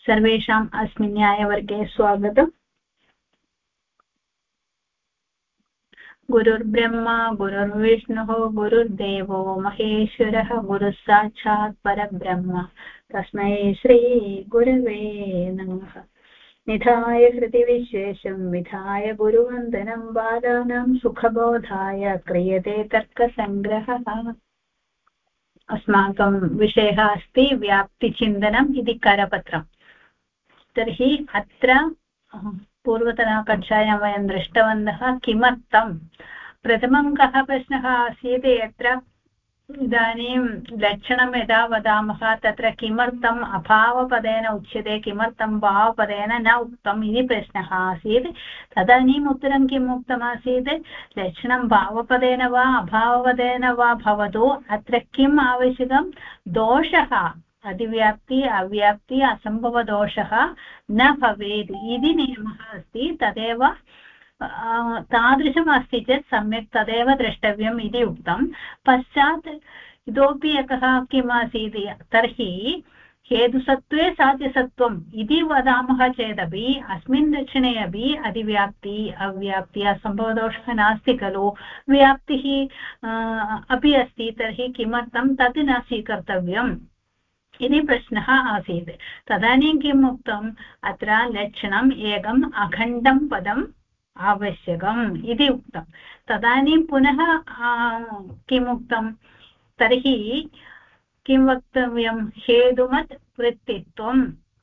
सर्वेषाम् अस्मिन् न्यायवर्गे स्वागतम्। गुरुर्ब्रह्मा गुरुर्विष्णुः गुरुर्देवो महेश्वरः गुरुः साक्षात् परब्रह्म तस्मै श्रीगुरवे नमः। निधाय कृतिविशेषं विधाय गुरुवन्दनं बालानां सुखबोधाय क्रियते तर्कसङ्ग्रहः। अस्माकं विषयः अस्ति व्याप्तिचिन्तनम् इति करपत्रम्। तर्हि अत्र पूर्वतनकक्षायां वयं दृष्टवन्तः किमर्थं प्रथमं कः प्रश्नः आसीत् यत्र इदानीं लक्षणं यदा वदामः तत्र किमर्थम् अभावपदेन उच्यते किमर्थं भावपदेन न उक्तम् इति प्रश्नः आसीत्। तदानीम् उत्तरं किम् उक्तमासीत् लक्षणं भावपदेन वा अभावपदेन वा भवतु अत्र किम् आवश्यकं दोषः अधिव्याप्ति अव्याप्ति असम्भवदोषः न भवेत् इति नियमः अस्ति। तदेव तादृशम् अस्ति चेत् सम्यक् तदेव द्रष्टव्यम् इति उक्तं। पश्चात् इतोपि एकः किम् आसीत् तर्हि हेतुसत्त्वे साध्यसत्त्वम् इति वदामः चेदपि अस्मिन् लक्षणे अपि अधिव्याप्ति अव्याप्ति असम्भवदोषः नास्ति खलु, व्याप्तिः अपि अस्ति। तर्हि किमर्थं तत् न स्वीकर्तव्यम् इति प्रश्नः आसीत्। तदानीं किम् उक्तम् अत्र लक्षणम् एकम् अखण्डं पदम् आवश्यकम् इति उक्तं। तदानीं पुनः किम् उक्तं तर्हि किं वक्तव्यं हेतुमत् वृत्तित्वम्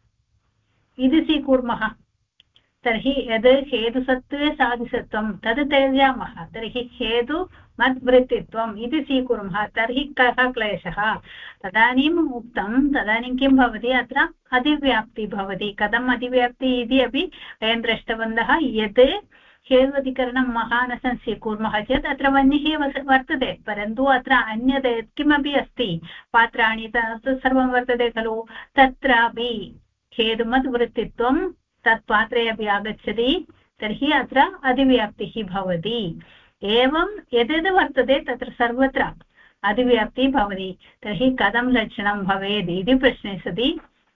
इति स्वीकुर्मः। तर्हि यद् हेतुसत्त्वे साधिसत्वं तद् त्यजामः। तर्हि हेतुमद्वृत्तित्वम् इति स्वीकुर्मः। तर्हि कः क्लेशः तदानीम् उक्तं। तदानीं किं भवति अत्र अधिव्याप्ति भवति। कथम् अधिव्याप्ति इति अपि वयं दृष्टवन्तः। यत् हेत्वधिकरणं महानसं स्वीकुर्मः चेत् अत्र वह्निः वर्तते, परन्तु अत्र अन्यत् किमपि अस्ति पात्राणि तत् सर्वं वर्तते खलु, तत्रापि हेतुमत् वृत्तित्वं तत् पात्रे अपि आगच्छति। तर्हि अत्र अधिव्याप्तिः भवति। एवं यद्यद् वर्तते तत्र सर्वत्र अधिव्याप्तिः भवति। तर्हि कथं लक्षणं भवेत् इति प्रश्ने सति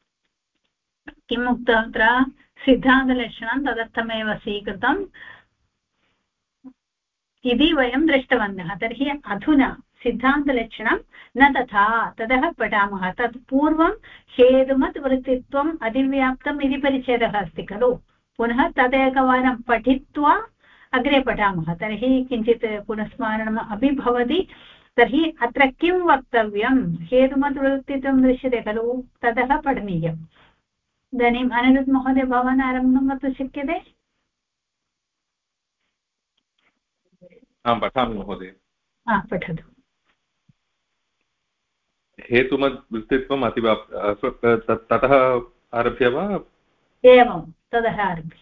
किम् उक्तम् अत्र सिद्धान्तलक्षणं तदर्थमेव स्वीकृतम् इति वयं दृष्टवन्तः। तर्हि अधुना सिद्धान्तलक्षणं न तथा ततः पठामः। तत् पूर्वं हेतुमत् वृत्तित्वम् अधिव्याप्तम् इति परिच्छेदः अस्ति खलु, पुनः तदेकवारं पठित्वा अग्रे पठामः। तर्हि किञ्चित् पुनस्मारणम् अपि भवति। तर्हि अत्र किं वक्तव्यं हेतुमत् वृत्तित्वं दृश्यते खलु, ततः पठनीयम्। इदानीम् अनिरुद्ध महोदय भवान् आरम्भं कर्तुं शक्यते? आं पठामि महोदय। पठतु। हेतुमद् वृत्तित्वम् ततः आरभ्य वा? एवं ततः आरभ्य।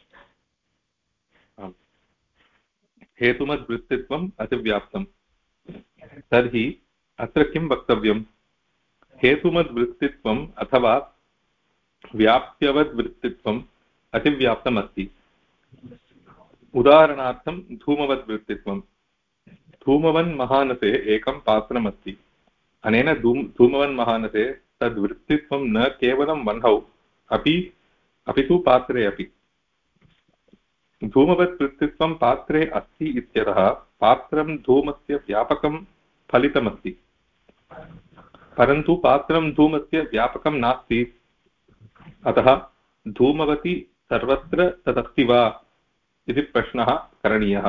हेतुमद् वृत्तित्वम् अतिव्याप्तम्। तर्हि अत्र किं वक्तव्यं? हेतुमद् वृत्तित्वम् अथवा व्याप्यवद् वृत्तित्वम् अतिव्याप्तम् अस्ति। उदाहरणार्थं धूमवद् वृत्तित्वम्। धूमवन्महानसे एकं पात्रमस्ति। अनेन धूमवन्महानसे तद्वृत्तित्वं न केवलं वह्नौ अपितु पात्रे अपि। धूमवत् वृत्तित्वं पात्रे अस्ति इत्यतः पात्रं धूमस्य व्यापकं फलितमस्ति, परन्तु पात्रं धूमस्य व्यापकं नास्ति। अतः धूमवति सर्वत्र तदस्ति वा इति प्रश्नः करणीयः।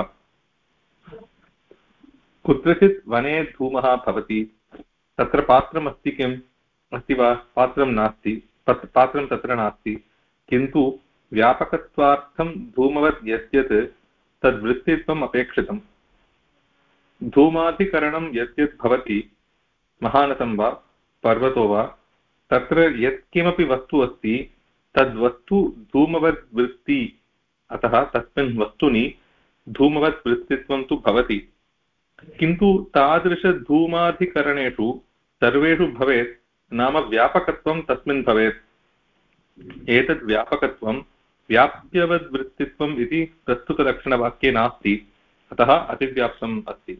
कुत्रचित् वने धूमः भवति, तत्र पात्रम् अस्ति किम्? अस्ति वा? पात्रं नास्ति, पात्रं तत्र नास्ति। किन्तु व्यापकत्वार्थं धूमवत् यद्यत् तद्वृत्तित्वम् अपेक्षितम्। धूमाधिकरणं यद्यत् भवति, महानसं वा पर्वतो वा, तत्र यत्किमपि वस्तु अस्ति तद्वस्तु धूमवद् वृत्ति। अतः तस्मिन् वस्तुनि धूमवत् वृत्तित्वं तु भवति। किन्तु तादृशधूमाधिकरणेषु सर्वेषु भवेत्, नाम व्यापकत्वं तस्मिन् भवेत्। एतद् व्यापकत्वं व्याप्यवद्वृत्तित्वम् इति प्रस्तुतलक्षणवाक्ये नास्ति, अतः अतिव्याप्तम् अस्ति।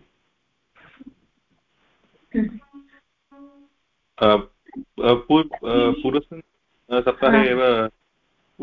पूर्वस्मिन् सप्ताहे एव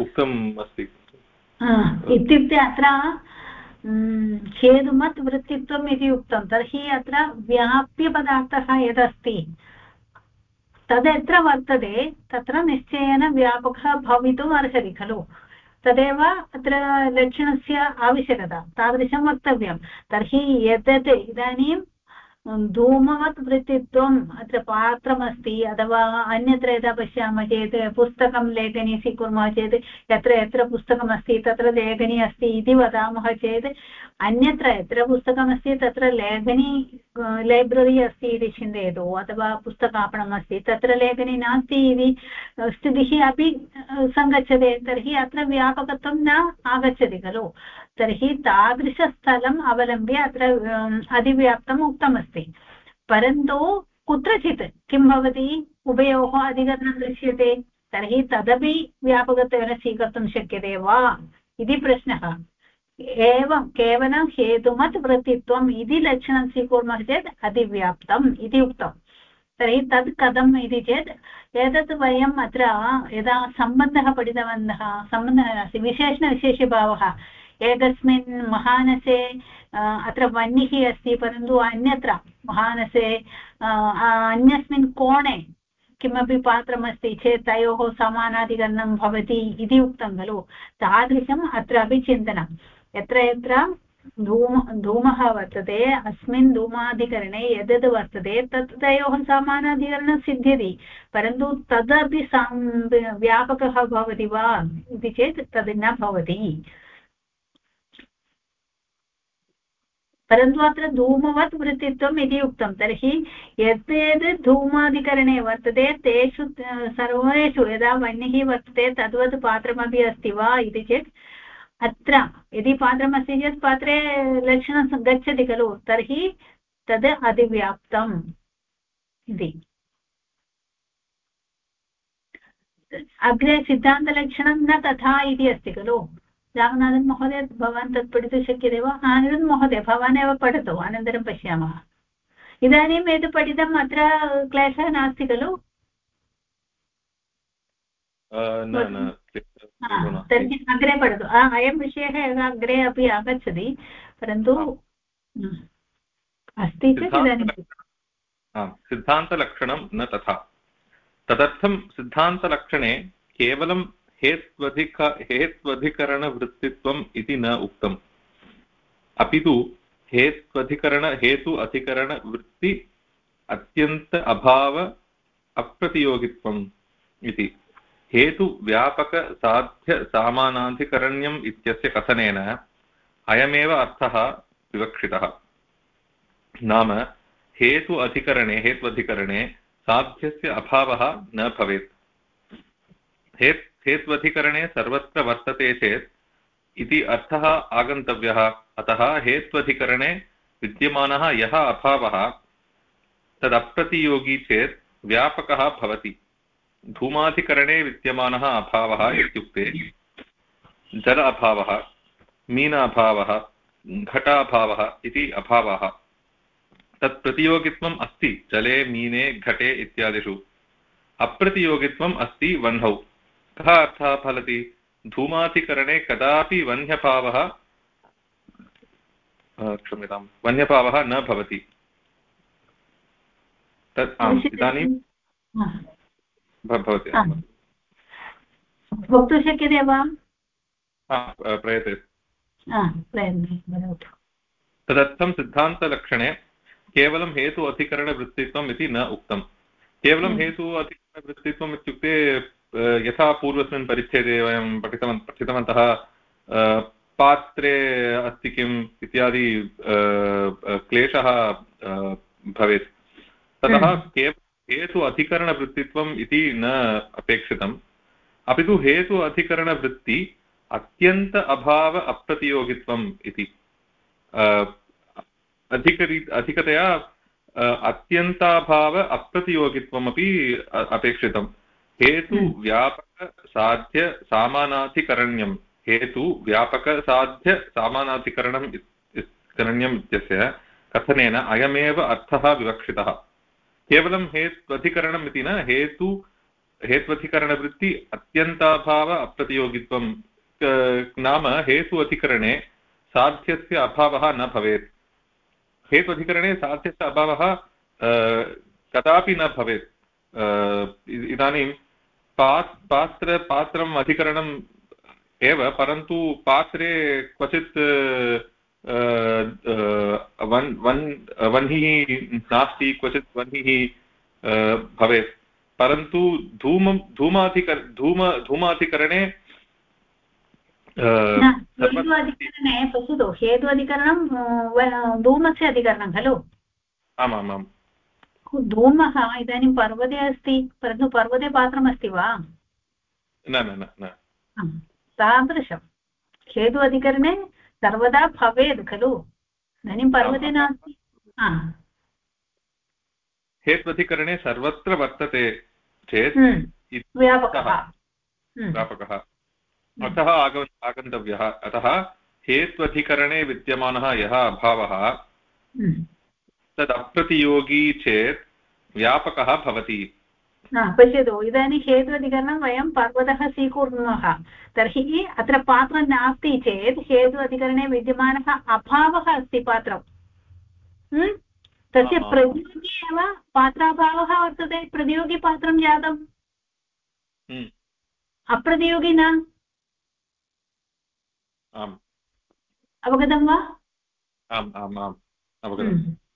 उक्तम् अस्ति इत्युक्ते अत्र हेतुमत् वृत्तित्वम् इति उक्तं तर्हि अत्र व्याप्यपदार्थः यदस्ति तदत्र वर्तते तत्र निश्चयेन व्यापकः भवितुम् अर्हति खलु तदेव अत्र लक्षणस्य आवश्यकता तादृशं वक्तव्यं तर्हि एतत् इदानीं धूमवत् वृत्तित्वम् अत्र पात्रमस्ति अथवा अन्यत्र यदा पश्यामः चेत् पुस्तकं लेखनी स्वीकुर्मः चेत् यत्र यत्र पुस्तकमस्ति तत्र लेखनी अस्ति इति वदामः चेत् अन्यत्र यत्र पुस्तकमस्ति तत्र लेखनी लैब्ररी अस्ति इति चिन्तयतु अथवा पुस्तकापणम् अस्ति तत्र लेखनी नास्ति इति स्थितिः अपि सङ्गच्छते तर्हि अत्र व्यापकत्वं न आगच्छति खलु तर्हि तादृशस्थलम् अवलम्ब्य अत्र अधिव्याप्तम् उक्तमस्ति परन्तु कुत्रचित् किं भवति उभयोः अधिकरणं दृश्यते तर्हि तदपि व्यापकत्वेन स्वीकर्तुं शक्यते वा इति प्रश्नः एवं केवलं हेतुमत् वृत्तित्वम् इति लक्षणं स्वीकुर्मः चेत् अधिव्याप्तम् इति उक्तं तर्हि तत् कथम् इति चेत् एतत् वयम् अत्र यदा सम्बन्धः पठितवन्तः सम्बन्धः नास्ति विशेषणविशेषभावः एकस्मिन् महानसे अत्र वह्निः अस्ति परन्तु अन्यत्र महानसे अन्यस्मिन् कोणे किमपि पात्रमस्ति चेत् तयोः समानाधिकरणं भवति इति उक्तं खलु तादृशम् अत्रापि चिन्तनं यत्र यत्र धूमः वर्तते अस्मिन् धूमाधिकरणे यद्यद् वर्तते तत् तयोः समानाधिकरणं सिद्ध्यति परन्तु तदपि व्यापकः भवति वा इति चेत् तद् न भवति परन्तु अत्र धूमवत् वृत्तित्वम् इति उक्तं तर्हि यद् यद् धूमाधिकरणे वर्तते तेषु सर्वेषु यदा वह्निः वर्तते तद्वत् पात्रमपि अस्ति वा इति चेत् अत्र यदि पात्रमस्ति चेत् पात्रे लक्षणं गच्छति खलु तर्हि तद् अधिव्याप्तम् इति अग्रे सिद्धान्तलक्षणं न तथा इति अस्ति खलु रामनाथन् महोदय भवान् तत् पठितुं शक्यते वा आनन्दन् महोदय भवान् एव पठतु अनन्तरं पश्यामः इदानीं यद् पठितम् अत्र क्लेशः नास्ति खलु तर्हि अग्रे पठतु अयं विषयः अग्रे अपि आगच्छति परन्तु अस्ति चेत् इदानीं सिद्धान्तलक्षणं न तथा तदर्थं सिद्धान्तलक्षणे केवलं हेत्वधिकरणवृत्तित्वम् इति न उक्तम् अपि तु हेतु अधिकरणवृत्ति अत्यन्त अभाव अप्रतियोगित्वम् इति हेतु व्यापक साध्य सामानाधिकरण्यम् इत्यस्य कथनेन अयमेव अर्थः विवक्षितः नाम हेत्वधिकरणे साध्यस्य अभावः न भवेत् हेत्वधिकरणे सर्वत्र वर्तते चेत् इति अर्थः आगन्तव्यः अतः हेत्वधिकरणे विद्यमानः यः अभावः तदप्रतियोगी चेत् व्यापकः भवति धूमाधिकरणे विद्यमानः अभावः इत्युक्ते जल अभावः मीन अभावः घटाभावः इति अभावः तत् प्रतियोगित्वम् अस्ति जले मीने घटे इत्यादिषु अप्रतियोगित्वम् अस्ति वह्नौ कः अर्थः फलति धूमाधिकरणे कदापि वह्न्यभावः क्षम्यतां वह्न्यभावः न भवति तत् इदानीं भवति वक्तुं शक्यते वा प्रयते तदर्थं सिद्धान्तलक्षणे केवलं हेतु अधिकरणवृत्तित्वम् इति न उक्तं केवलं हेतु अधिकरणवृत्तित्वम् इत्युक्ते यथा पूर्वस्मिन् परिच्छेदे वयं पठितवन्तः पात्रे अस्ति किम् इत्यादि क्लेशः भवेत् ततः हेतु अधिकरणवृत्तित्वम् इति न अपेक्षितम् अपि तु हेतु अधिकरणवृत्ति अत्यन्त अभाव अप्रतियोगित्वम् इति अधिकतया अत्यन्ताभाव अप्रतियोगित्वमपि अपेक्षितम् हेतु व्यापक साध्य सामानाधिकरण्यं हेतु व्यापक साध्य सामानाधिकरण्यम् इत्यस्य कथनेन अयमेव अर्थः विवक्षितः केवलं हेत्वधिकरणम् इति न हेतु हेत्वधिकरणवृत्ति अत्यन्ताभाव अप्रतियोगित्वं नाम हेतु अधिकरणे साध्यस्य अभावः न भवेत् हेत्वधिकरणे साध्यस्य अभावः कदापि न भवेत् इदानीं पात्रम् अधिकरणम् एव परन्तु पात्रे क्वचित् वह्निः नास्ति क्वचित् वह्निः भवेत् परन्तु धूमाधिकरणे हेत्वाधिकरणे पश्यतु हेत्वाधिकरणं धूमस्य अधिकरणं खलु आमामाम् धूमः इदानीं पर्वते अस्ति परन्तु पर्वते पात्रमस्ति वा न न न तादृशं हेतु अधिकरणे सर्वदा भवेत् खलु इदानीं पर्वते नास्ति हेत्वधिकरणे सर्वत्र वर्तते चेत् व्यापकः अतः आगन्तव्यः अतः हेत्वधिकरणे विद्यमानः यः अभावः तदप्रतियोगी चेत् व्यापकः भवति पश्यतु इदानीं हेत्वधिकरणं वयं पर्वतः स्वीकुर्मः तर्हि अत्र पात्रं नास्ति चेत् हेतु अधिकरणे विद्यमानः अभावः अस्ति पात्रं तस्य प्रतियोगी एव पात्राभावः वर्तते प्रतियोगिपात्रं जातम् अप्रतियोगी न अवगतं वा आम् आम् आम् अवगतं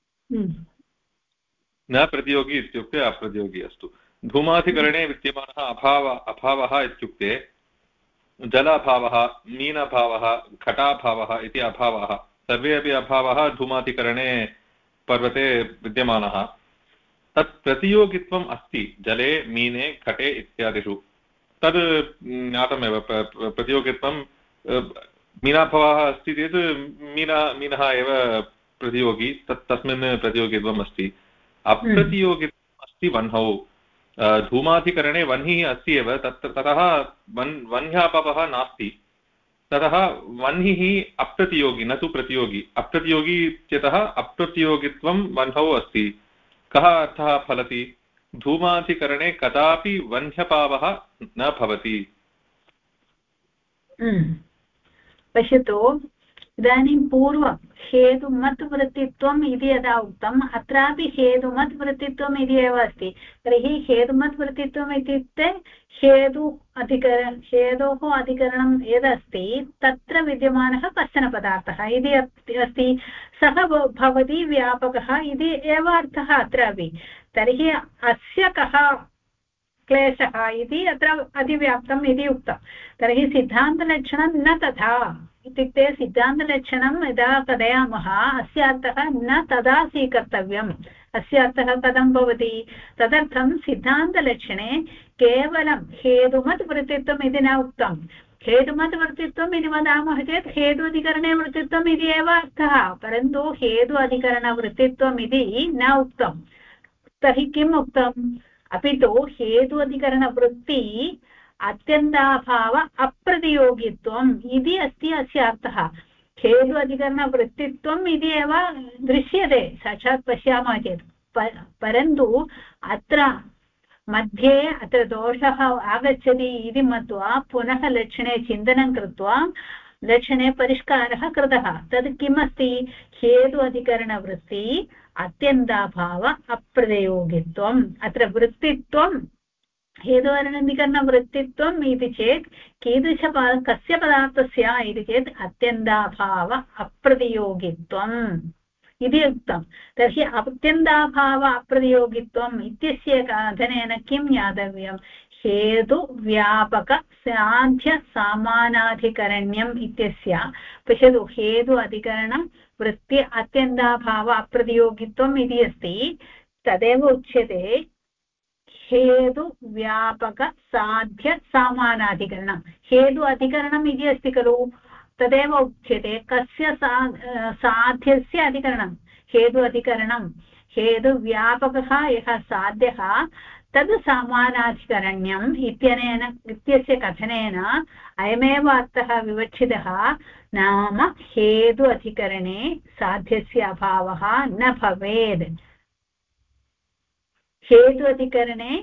न प्रतियोगी इत्युक्ते अप्रतियोगी अस्तु धूमाधिकरणे विद्यमानः अभावः इत्युक्ते जल अभावः मीनाभावः घटाभावः इति अभावः सर्वे अपि अभावः धूमाधिकरणे पर्वते विद्यमानः तत् प्रतियोगित्वम् अस्ति जले मीने घटे इत्यादिषु तद् ज्ञातमेव प्रतियोगित्वं मीनाभावः अस्ति चेत् मीनः एव प्रतियोगी तस्मिन् प्रतियोगित्वम् अस्ति अप्रतियोगित्वम् अस्ति वह्नौ धूमाधिकरणे वह्निः अस्ति एव ततः वह्न्याभावः नास्ति ततः वह्निः अप्रतियोगी न तु प्रतियोगी अप्रतियोगी इत्यतः अप्रतियोगित्वं वह्नौ अस्ति कः अर्थः फलति धूमाधिकरणे कदापि वह्न्यभावः न भवति पश्यतु इदानीं पूर्वं हेतुमत् वृत्तित्वम् इति यदा उक्तम् अत्रापि हेतुमत् वृत्तित्वम् इति एव अस्ति तर्हि हेतुमत् वृत्तित्वम् इत्युक्ते हेतोः अधिकरणं यदस्ति तत्र विद्यमानः कश्चन पदार्थः इति अस्ति सः भवति व्यापकः इति एव अर्थः अत्रापि तर्हि अस्य कः क्लेशः इति अत्र अतिव्याप्तम् इति उक्तं तर्हि सिद्धान्तलक्षणं न तथा इत्युक्ते सिद्धान्तलक्षणं यदा कथयामः अस्य अर्थः न तदा स्वीकर्तव्यम् अस्य अर्थः कथं भवति तदर्थं सिद्धान्तलक्षणे केवलं हेतुमत् वृत्तित्वम् इति न उक्तं हेतुमत् वृत्तित्वम् इति वदामः चेत् हेतुधिकरणे वृत्तित्वम् इति एव अर्थः परन्तु हेतु अधिकरणवृत्तित्वम् इति न उक्तं तर्हि किम् उक्तम् अपि तु हेतु अधिकरणवृत्ति अत्यन्ताभाव अप्रतियोगित्वम् इति अस्ति अस्य अर्थः हेतु अधिकरणवृत्तित्वम् इति एव दृश्यते साक्षात् पश्यामः चेत् परन्तु अत्र मध्ये अत्र दोषः आगच्छति इति मत्वा पुनः लक्षणे चिन्तनं कृत्वा लक्षणे परिष्कारः कृतः तद् किमस्ति हेतु अधिकरणवृत्ति अत्यन्ताभाव अप्रतियोगित्वम् अत्र वृत्तित्वं हेतुवर्णाधिकरणवृत्तित्वम् इति चेत् कस्य पदार्थस्य इति चेत् अत्यन्ताभाव अप्रतियोगित्वम् इति उक्तं तर्हि अत्यन्ताभाव अप्रतियोगित्वम् इत्यस्य कथनेन किं ज्ञातव्यं हेतुव्यापकसाध्यसामानाधिकरण्यम् इत्यस्य पश्यतु हेतु अधिकरणवृत्ति अत्यन्ताभाव अप्रतियोगित्वम् इति अस्ति तदेव उच्यते हेतु व्यापक साध्य सामानाधिकरणं हेतु अधिकरणम् इति अस्ति खलु तदेव उच्यते कस्य साध्यस्य अधिकरणं हेतु अधिकरणं हेतु व्यापकः यः साध्यः तद् सामानाधिकरण्यम् इत्यस्य कथनेन अयमेव अर्थः विवक्षितः नाम हेतु अधिकरणे साध्यस्य अभावः न भवेत् हेतु अधिकरणे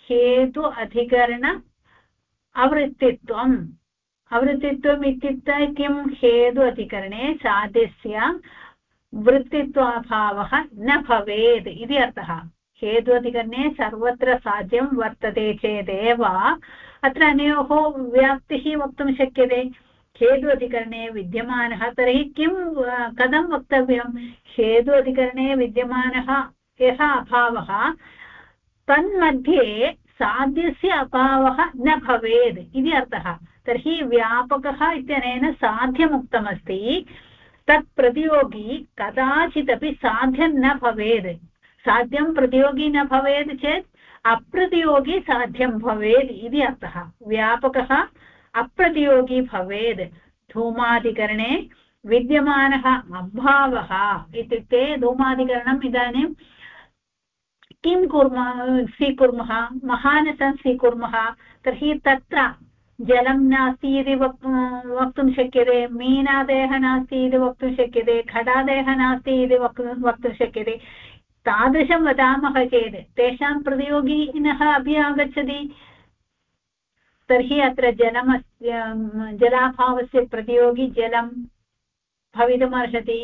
हेतु अधिकरण आवृत्तित्वम् आवृत्तित्वम् इत्युक्ते किं हेतु अधिकरणे साध्यस्य वृत्तित्वाभावः न भवेत् इति अर्थः हेतु अधिकरणे सर्वत्र साध्यं वर्तते चेदेव अत्र अनयोः व्याप्तिः वक्तुं शक्यते हेतु अधिकरणे विद्यमानः तर्हि किं कथं वक्तव्यं हेतु अधिकरणे विद्यमानः यः अभावः तन्मध्ये साध्यस्य अभावः न भवेत् इति अर्थः तर्हि व्यापकः इत्यनेन साध्यमुक्तमस्ति तत् प्रतियोगी कदाचिदपि साध्यं न भवेत् साध्यं प्रतियोगी न भवेत् चेत् अप्रतियोगी साध्यं भवेत् इति अर्थः व्यापकः अप्रतियोगी भवेत् धूमादिकरणे विद्यमानः अभावः इत्युक्ते धूमादिकरणम् इदानीं किं स्वीकुर्मः महानसं स्वीकुर्मः तर्हि तत्र जलं नास्ति इति वक्तुं शक्यते मीनादयः नास्ति इति वक्तुं शक्यते घटादयः नास्ति इति वक्तुं शक्यते तादृशं वदामः चेत् तेषां प्रतियोगिनः अपि आगच्छति तर्हि अत्र जलाभावस्य प्रतियोगी जलं भवितुमर्हति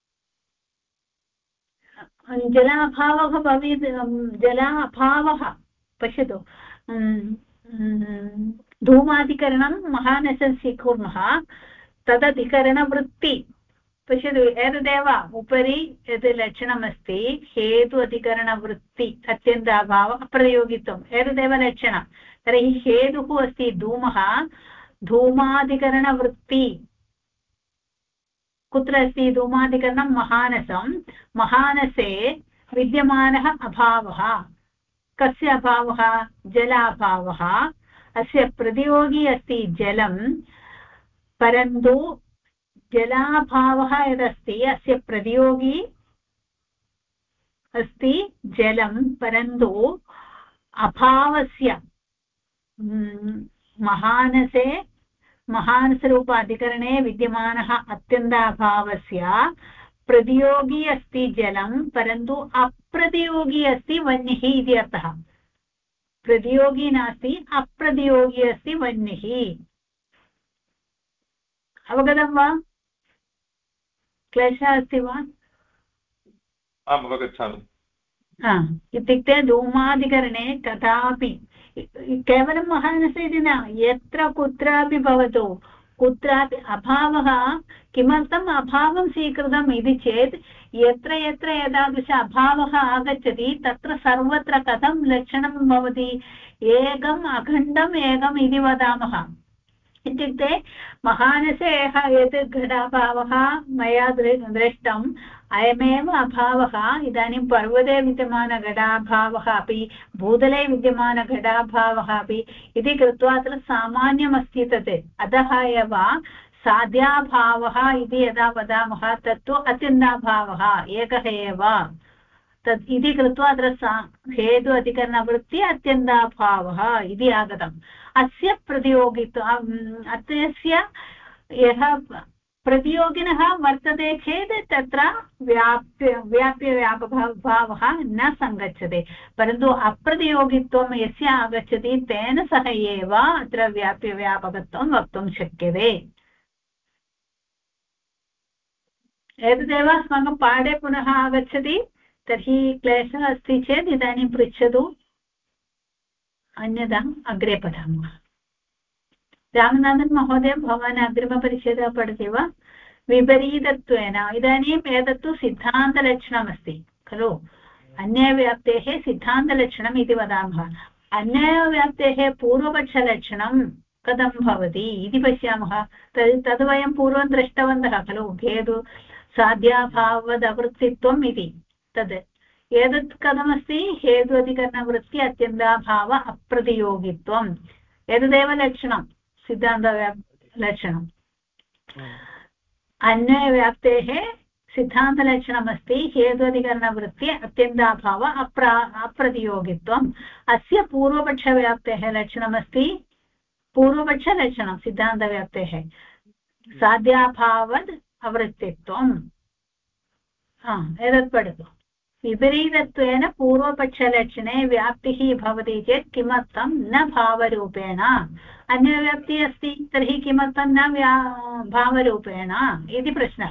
जलाभावः भवेत् जलाभावः पश्यतु धूमाधिकरणं महानसं स्वीकुर्मः तदधिकरणवृत्ति पश्यतु एतदेव उपरि यद् लक्षणमस्ति हेतु अधिकरणवृत्ति अत्यन्ताभाव अप्रयोगित्वम् एतदेव लक्षणं तर्हि हेतुः अस्ति धूमः धूमाधिकरणवृत्ति कुत्र अस्ति धूमाधिकरणं महानसं महानसे विद्यमानः अभावः कस्य अभावः जलाभावः अस्य प्रतियोगी अस्ति जलं परन्तु जलाभावः यदस्ति अस्य प्रतियोगी अस्ति जलं परन्तु अभावस्य महानसे महानसरूप अधिकरणे विद्यमानः अत्यन्ताभावस्य प्रतियोगी अस्ति जलं परन्तु अप्रतियोगी अस्ति वह्निः इति अर्थः प्रतियोगी नास्ति अप्रतियोगी अस्ति वह्निः अवगतं वा क्लेशः अस्ति वा आम् अवगच्छामि इत्युक्ते धूमादिकरणे कदापि केवलं महानसे इति न यत्र कुत्रापि भवतु कुत्रापि अभावः किमर्थम् अभावं स्वीकृतम् इति चेत् यत्र यत्र एतादृश अभावः आगच्छति तत्र सर्वत्र कथं लक्षणं भवति एकम् अखण्डम् एकम् इति वदामः इत्युक्ते महानसे यत् घटाभावः मया दृष्टम् अयमेव अभावः इदानीं पर्वते विद्यमानघटाभावः अपि भूतले विद्यमानघटाभावः अपि इति कृत्वा अत्र सामान्यमस्ति तत् अतः एव साध्याभावः इति यदा वदामः तत्तु अत्यन्ताभावः एकः एव तद् इति कृत्वा अत्र हेतु अधिकरणवृत्ति अत्यन्ताभावः इति आगतम् अस्य प्रतियोगित्वम् अस्य यः प्रतियोगिनः वर्तते चेत् तत्र व्याप्यव्यापभावः न सङ्गच्छते परन्तु अप्रतियोगित्वं यस्य आगच्छति तेन सह एव अत्र व्याप्यव्यापकत्वं वक्तुं शक्यते एतदेव अस्माकं पाठे पुनः आगच्छति तर्हि क्लेशः अस्ति चेत् इदानीं पृच्छतु अन्यथा अग्रे पठामः रामनाथन् महोदय भवान् अग्रिमपरिच्छेदः पठति वा विपरीतत्वेन इदानीम् एतत्तु सिद्धान्तलक्षणमस्ति खलु अन्यव्याप्तेः सिद्धान्तलक्षणम् इति वदामः अन्यव्याप्तेः पूर्वपक्षलक्षणं कथं भवति इति पश्यामः तद् वयं पूर्वं दृष्टवन्तः खलु हेतु साध्याभावदवृत्तित्वम् इति तद् एतत् कथमस्ति हेतु अधिकरणवृत्ति अत्यन्ताभाव अप्रतियोगित्वम् एतदेव लक्षणं सिद्धान्तलक्षणम् अन्यव्याप्तेः सिद्धान्तलक्षणमस्ति हेतुअधिकरणवृत्ति अत्यन्ताभाव अप्रतियोगित्वम् अस्य पूर्वपक्षव्याप्तेः लक्षणमस्ति पूर्वपक्षलक्षणं सिद्धान्तव्याप्तेः साध्याभावद् अवृत्तित्वम् एतत् पठतु विपरीतत्वेन पूर्वपक्षलक्षणे व्याप्तिः भवति चेत् किमर्थं न भावरूपेण अन्यव्याप्तिः अस्ति तर्हि किमर्थं न भावरूपेण इति प्रश्नः।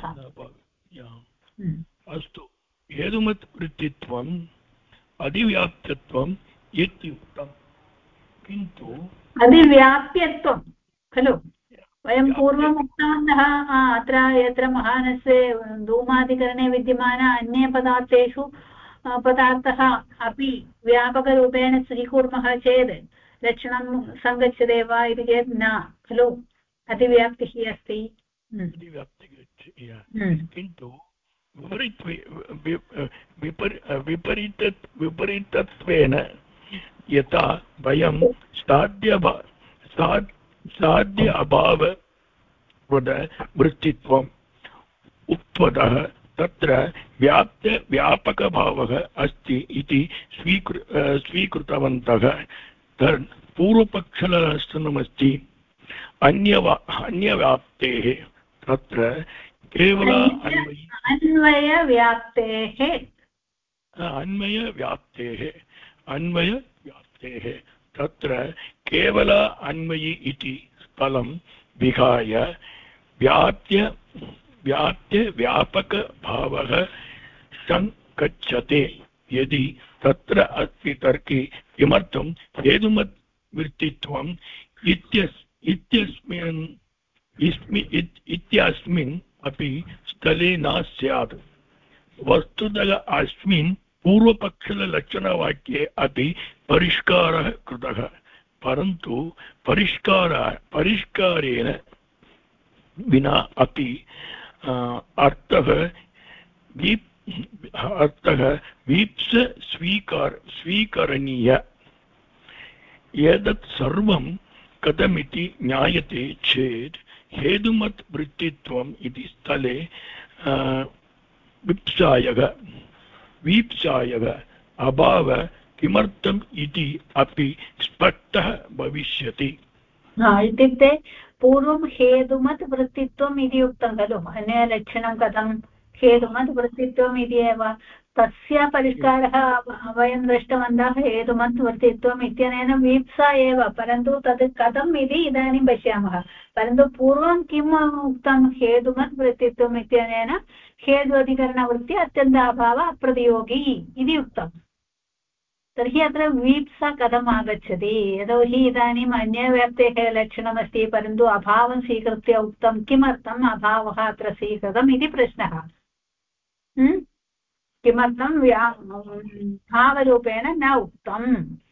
अस्तु हेतुमत् वृत्तित्वम् अधिव्याप्यत्वम् इत्युक्तम् किन्तु अधिव्याप्यत्वं खलु वयं पूर्वम् उक्तवन्तः अत्र यत्र महानसे धूमादिकरणे विद्यमान अन्ये पदार्थेषु पदार्थः अपि व्यापकरूपेण स्वीकुर्मः चेत् लक्षणं सङ्गच्छते वा इति चेत् न खलु अतिव्याप्तिः अस्ति। किन्तु विपरीतत्वेन यथा वयं साध्य अभाव वृत्तित्वम् उक्तवतः तत्र व्यापकभावः अस्ति इति स्वीकृतवन्तः। पूर्वपक्षलक्षणमस्ति अन्यव्याप्तेः तत्र केवल अन्वयव्याप्तेः तत्र केवल अन्वयी इति स्थलं विहाय व्याप्य व्यापकभावः सङ्गच्छते। यदि तत्र अस्ति तर्हि किमर्थं हेतुमत् वृत्तित्वम् इत्यस्मिन् अपि स्थले न स्यात्। वस्तुतः अस्मिन् पूर्वपक्षलक्षणवाक्ये अपि परिष्कारः कृतः, परन्तु परिष्कारेण विना अपि अर्थः वीप्स स्वीकरणीय। एतत् सर्वं कथमिति ज्ञायते चेत् हेतुमत् वृत्तित्वम् इति स्थले वीप्सायः अभाव किमर्थम् इति अपि स्पष्टः भविष्यति। इत्युक्ते पूर्वं हेतुमत् वृत्तित्वम् इति उक्तं खलु, अन्यलक्षणं कथं हेतुमत् वृत्तित्वम् इति एव, तस्य परिष्कारः वयं दृष्टवन्तः। हेतुमत् वृत्तित्वम् इत्यनेन वीप्सा एव, परन्तु तद् कथम् इति इदानीं पश्यामः। परन्तु पूर्वं किम् उक्तं, हेतुमत् वृत्तित्वम् इत्यनेन हेतु-अधिकरणवृत्ति अत्यन्ताभाव अप्रतियोगी इति उक्तम्। तर्हि अत्र वीप्सा कथम् आगच्छति? यतोहि इदानीम् अन्यव्याप्तेः लक्षणमस्ति, परन्तु अभावं स्वीकृत्य उक्तं। किमर्थम् अभावः अत्र स्वीकृतम् इति प्रश्नः। किमर्थं भावरूपेण न उक्तम्?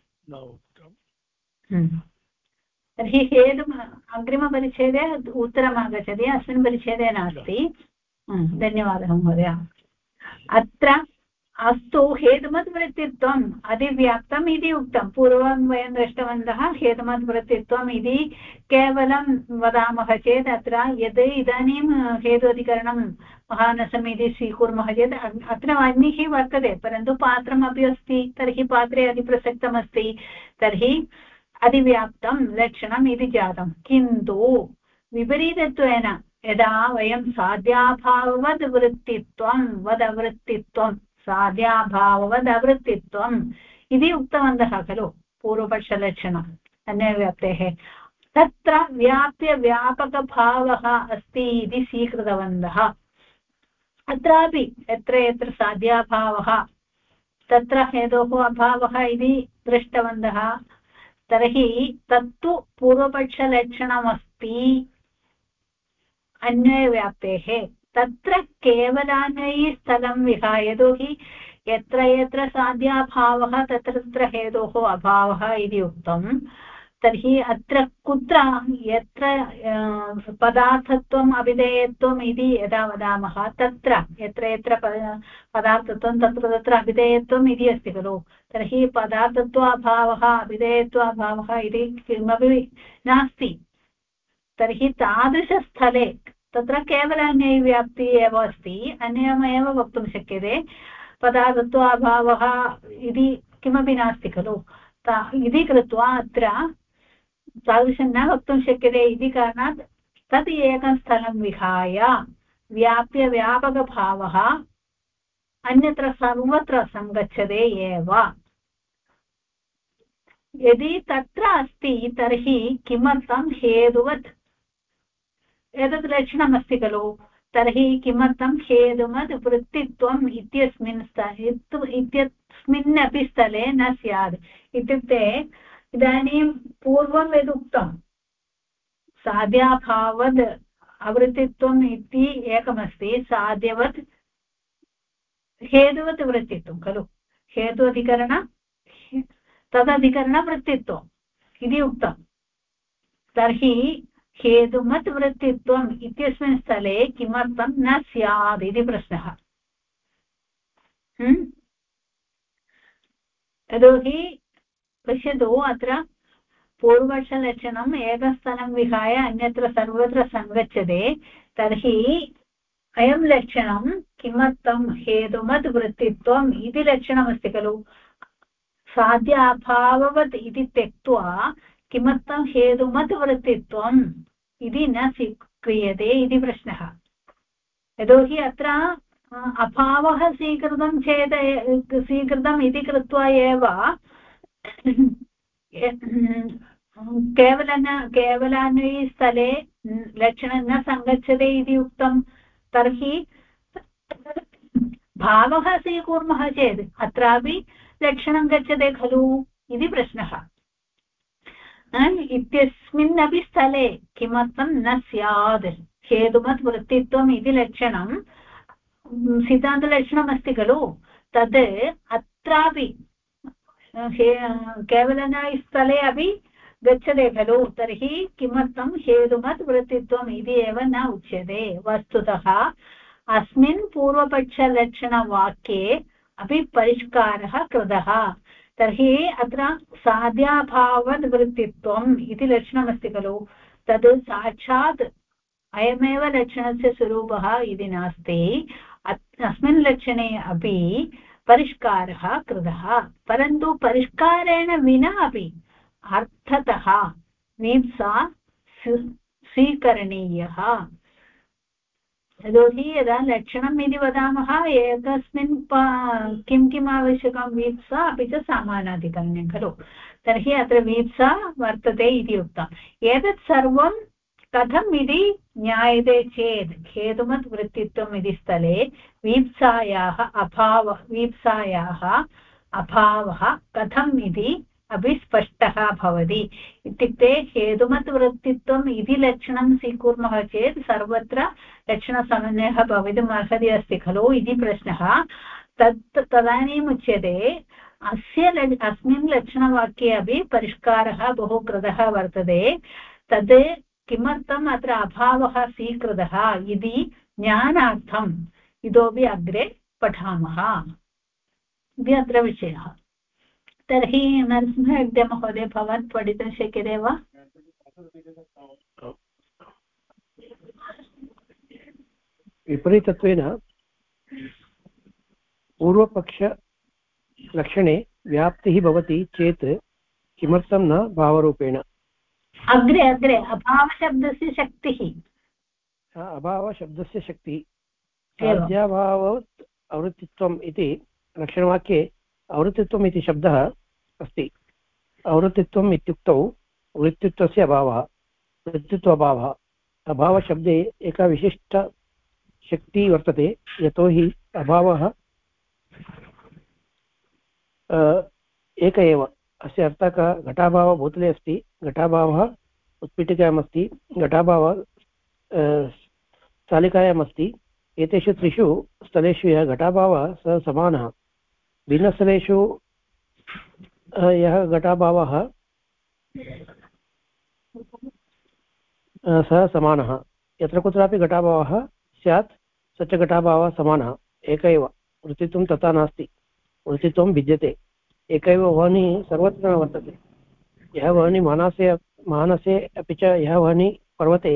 तर्हि हेतुम् अग्रिमपरिच्छेदे उत्तरम् आगच्छति, अस्मिन् परिच्छेदे नास्ति। धन्यवादः महोदय। अत्र अस्तु हेतुमत् वृत्तित्वम् अधिव्याप्तम् इति उक्तं। पूर्वं वयं दृष्टवन्तः हेतुमत् वृत्तित्वम् इति केवलं वदामः चेत् अत्र यद् इदानीं हेतु-अधिकरणं महानसम् इति स्वीकुर्मः चेत् अत्र अन्यः वर्तते, परन्तु पात्रमपि अस्ति। तर्हि पात्रे अधिप्रसक्तमस्ति, तर्हि अधिव्याप्तं लक्षणम् इति जातं। किन्तु विपरीतत्वेन यदा वयं साध्याभाववद् वृत्तित्वं साध्याभाववदवृत्तित्वम् इति उक्तवन्तः खलु पूर्वपक्षलक्षणम् अन्यव्याप्तेः। तत्र व्याप्यव्यापकभावः अस्ति इति स्वीकृतवन्तः। अत्रापि यत्र यत्र साध्याभावः तत्र हेतोः अभावः इति दृष्टवन्तः। तर्हि तत्तु पूर्वपक्षलक्षणमस्ति अन्यव्याप्तेः। तत्र केवलान्वयी स्थलं विहाय, यतोहि यत्र यत्र साध्याभावः तत्र तत्र हेतोः अभावः इति उक्तं। तर्हि अत्र कुत्र यत्र पदार्थत्वम् अभिधेयत्वम् इति यदा वदामः, तत्र यत्र यत्र पदार्थत्वं तत्र तत्र अभिधेयत्वम् इति अस्ति खलु। तर्हि पदार्थत्वाभावः अभिधेयत्वाभावः इति किमपि नास्ति। तर्हि तादृशस्थले तत्र केवलान्यव्याप्तिः एव अस्ति, अन्यमेव वक्तुं शक्यते। पदार्थत्वाभावः इति किमपि नास्ति खलु। इति कृत्वा अत्र तादृशं न वक्तुं शक्यते। इति कारणात् तत् एकं स्थलं विहाय व्याप्यव्यापकभावः अन्यत्र सर्वत्र सङ्गच्छते एव। यदि तत्र अस्ति तर्हि किमर्थं हेतुवत् एतत् लक्षणमस्ति खलु, तर्हि किमर्थं हेतुवत् वृत्तित्वम् इत्यस्मिन्नपि स्थले न स्यात्। इत्युक्ते इदानीं पूर्वं यदुक्तं साध्याभावद् अवृत्तित्वम् इति एकमस्ति, साध्यवत् हेतुवत् वृत्तित्वं खलु, हेतुधिकरण तदधिकरणवृत्तित्वम् इति उक्तं। तर्हि हेतुमत् वृत्तित्वम् इत्यस्मिन् स्थले किमर्थं न स्यात् इति प्रश्नः। यतोहि पश्यतु, अत्र पूर्वपक्षलक्षणम् एकस्थलं विहाय अन्यत्र सर्वत्र सङ्गच्छते, तर्हि अयं लक्षणं किमर्थं हेतुमत् वृत्तित्वम् इति लक्षणमस्ति खलु। साध्य अभाववत् इति त्यक्त्वा किमर्थं हेतुमत् वृत्तित्वम् इति न स्वीक्रियते इति प्रश्नः। यतोहि अत्र अभावः स्वीकृतम् इति कृत्वा एव केवलान्वयस्थले लक्षणं न सङ्गच्छते इति उक्तं। तर्हि भावः स्वीकुर्मः चेत् अत्रापि लक्षणं गच्छते खलु इति प्रश्नः। इत्यस्मिन्नपि स्थले किमर्थं न स्यात् हेतुमत् वृत्तित्वम् इति लक्षणं सिद्धान्तलक्षणमस्ति खलु, तद् अत्रापि केवलस्थले अपि गच्छते खलु। तर्हि किमर्थं हेतुमत् वृत्तित्वम् इति एव न उच्यते। वस्तुतः अस्मिन् पूर्वपक्षलक्षणवाक्ये अपि परिष्कारः कृतः। तर्हि अत्र साध्याभावद् वृत्तित्वम् इति लक्षणमस्ति खलु, तद् साक्षात् अयमेव लक्षणस्य स्वरूपः इति नास्ति। अस्मिन् लक्षणे अपि परिष्कारः कृतः, परन्तु परिष्कारेण विना अपि अर्थतः वीप्सा स्वीकरणीयः। यतोहि यदा लक्षणम् इति वदामः एकस्मिन् किं किम् आवश्यकं, वीप्सा अपि च समानाधिकरण्यं खलु। तर्हि अत्र वीप्सा वर्तते इति उक्तम्। एतत् सर्वं कथम् इति ज्ञायते चेत् हेतुमत् वृत्तित्वम् इति स्थले वीप्सायाः अभावः कथम् इति अपि स्पष्टः भवति। इत्युक्ते हेतुमत् वृत्तित्वम् इति लक्षणं स्वीकुर्मः चेत् सर्वत्र लक्षणसमन्वयः भवितुम् अर्हति अस्ति खलु इति प्रश्नः। तदानीम् उच्यते अस्मिन् लक्षणवाक्ये अपि परिष्कारः बहु कृतः वर्तते। तद् किमर्थम् अत्र अभावः स्वीकृतः इति ज्ञानार्थम् इतोपि अग्रे पठामः इति अत्र विषयः। तर्हि नरसिंहहेग्डे भवान् पठितुं शक्यते वा? विपरीतत्वेन पूर्वपक्षलक्षणे व्याप्तिः भवति चेत् किमर्थं न भावरूपेण? अग्रे अभावशब्दस्य शक्तिः, अभावशब्दस्य शक्तिः साध्याभावात् आवृत्तित्वम् इति लक्षणवाक्ये आवृत्तित्वम् इति शब्दः अस्ति। आवृत्तित्वम् इत्युक्तौ वृत्तित्वस्य अभावः, वृत्तित्वाभावः। अभावशब्दे एका विशिष्टशक्तिः वर्तते, यतोहि अभावः एक एव। अस्य अर्थः कः? घटाभावः भूतले अस्ति, घटाभावः उत्पीठिकायाम् अस्ति, घटाभावः स्थालिकायाम् अस्ति। एतेषु त्रिषु स्थलेषु यः घटाभावः सः समानः। भिन्नस्थलेषु यः घटाभावः सः समानः। यत्र कुत्रापि घटाभावः स्यात् स च घटाभावः समानः एक एव। वृत्तित्वं तथा नास्ति, वृत्तित्वं भिद्यते। एक एव वह्निः सर्वत्र न वर्तते। यः वह्निः मानसे अपि च यः वह्निः पर्वते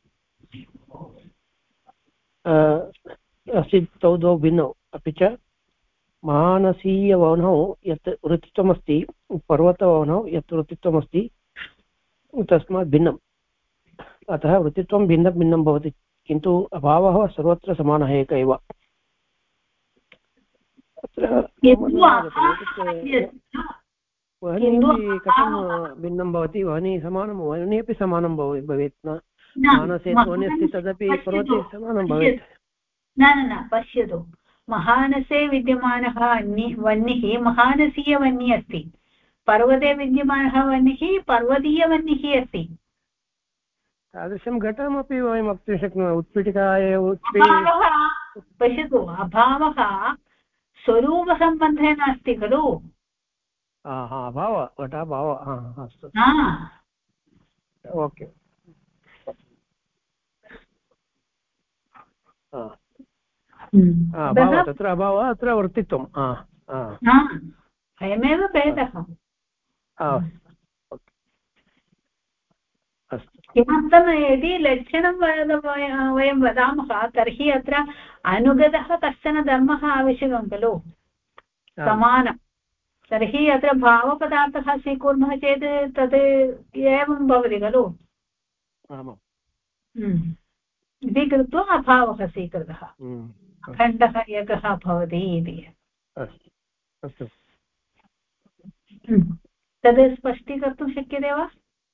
अस्ति, तौ द्वौ भिन्नौ। अपि च मानसीयवह्नौ यत् वृत्तित्वमस्ति, पर्वतवह्नौ यत् वृत्तित्वमस्ति, तस्मात् भिन्नम्। अतः वृत्तित्वं भिन्नं भिन्नं भवति, किन्तु अभावः सर्वत्र समानः एक एव। वह्नि कथं भिन्नं भवति? वह्नि समानं, वह्नि अपि समानं भवेत् न? मानसे वह्नि अस्ति तदपि पर्वते समानं भवेत्। न न न, पश्यतु, महानसे विद्यमानः वह्निः महानसीयवह्निः अस्ति, पर्वते विद्यमानः वह्निः पर्वतीयवह्निः अस्ति। तादृशं घटमपि वयं वक्तुं शक्नुमः। उत्पीठिकाय पश्यतु, अभावः स्वरूपसम्बन्धेन अस्ति खलु। अभाव, घटाभाव, अस्तु, ओके। अभावः, तत्र अभावः, अत्र वर्तित्वम्। अयमेव भेदः। किमर्थं यदि लक्षणं वयं वदामः तर्हि अत्र अनुगतः कश्चन धर्मः आवश्यकं खलु, समानं। तर्हि अत्र भावपदार्थः स्वीकुर्मः चेत् तद् एवं भवति खलु। इति कृत्वा अभावः स्वीकृतः, अखण्डः एकः भवति इति। तद् स्पष्टीकर्तुं शक्यते वा?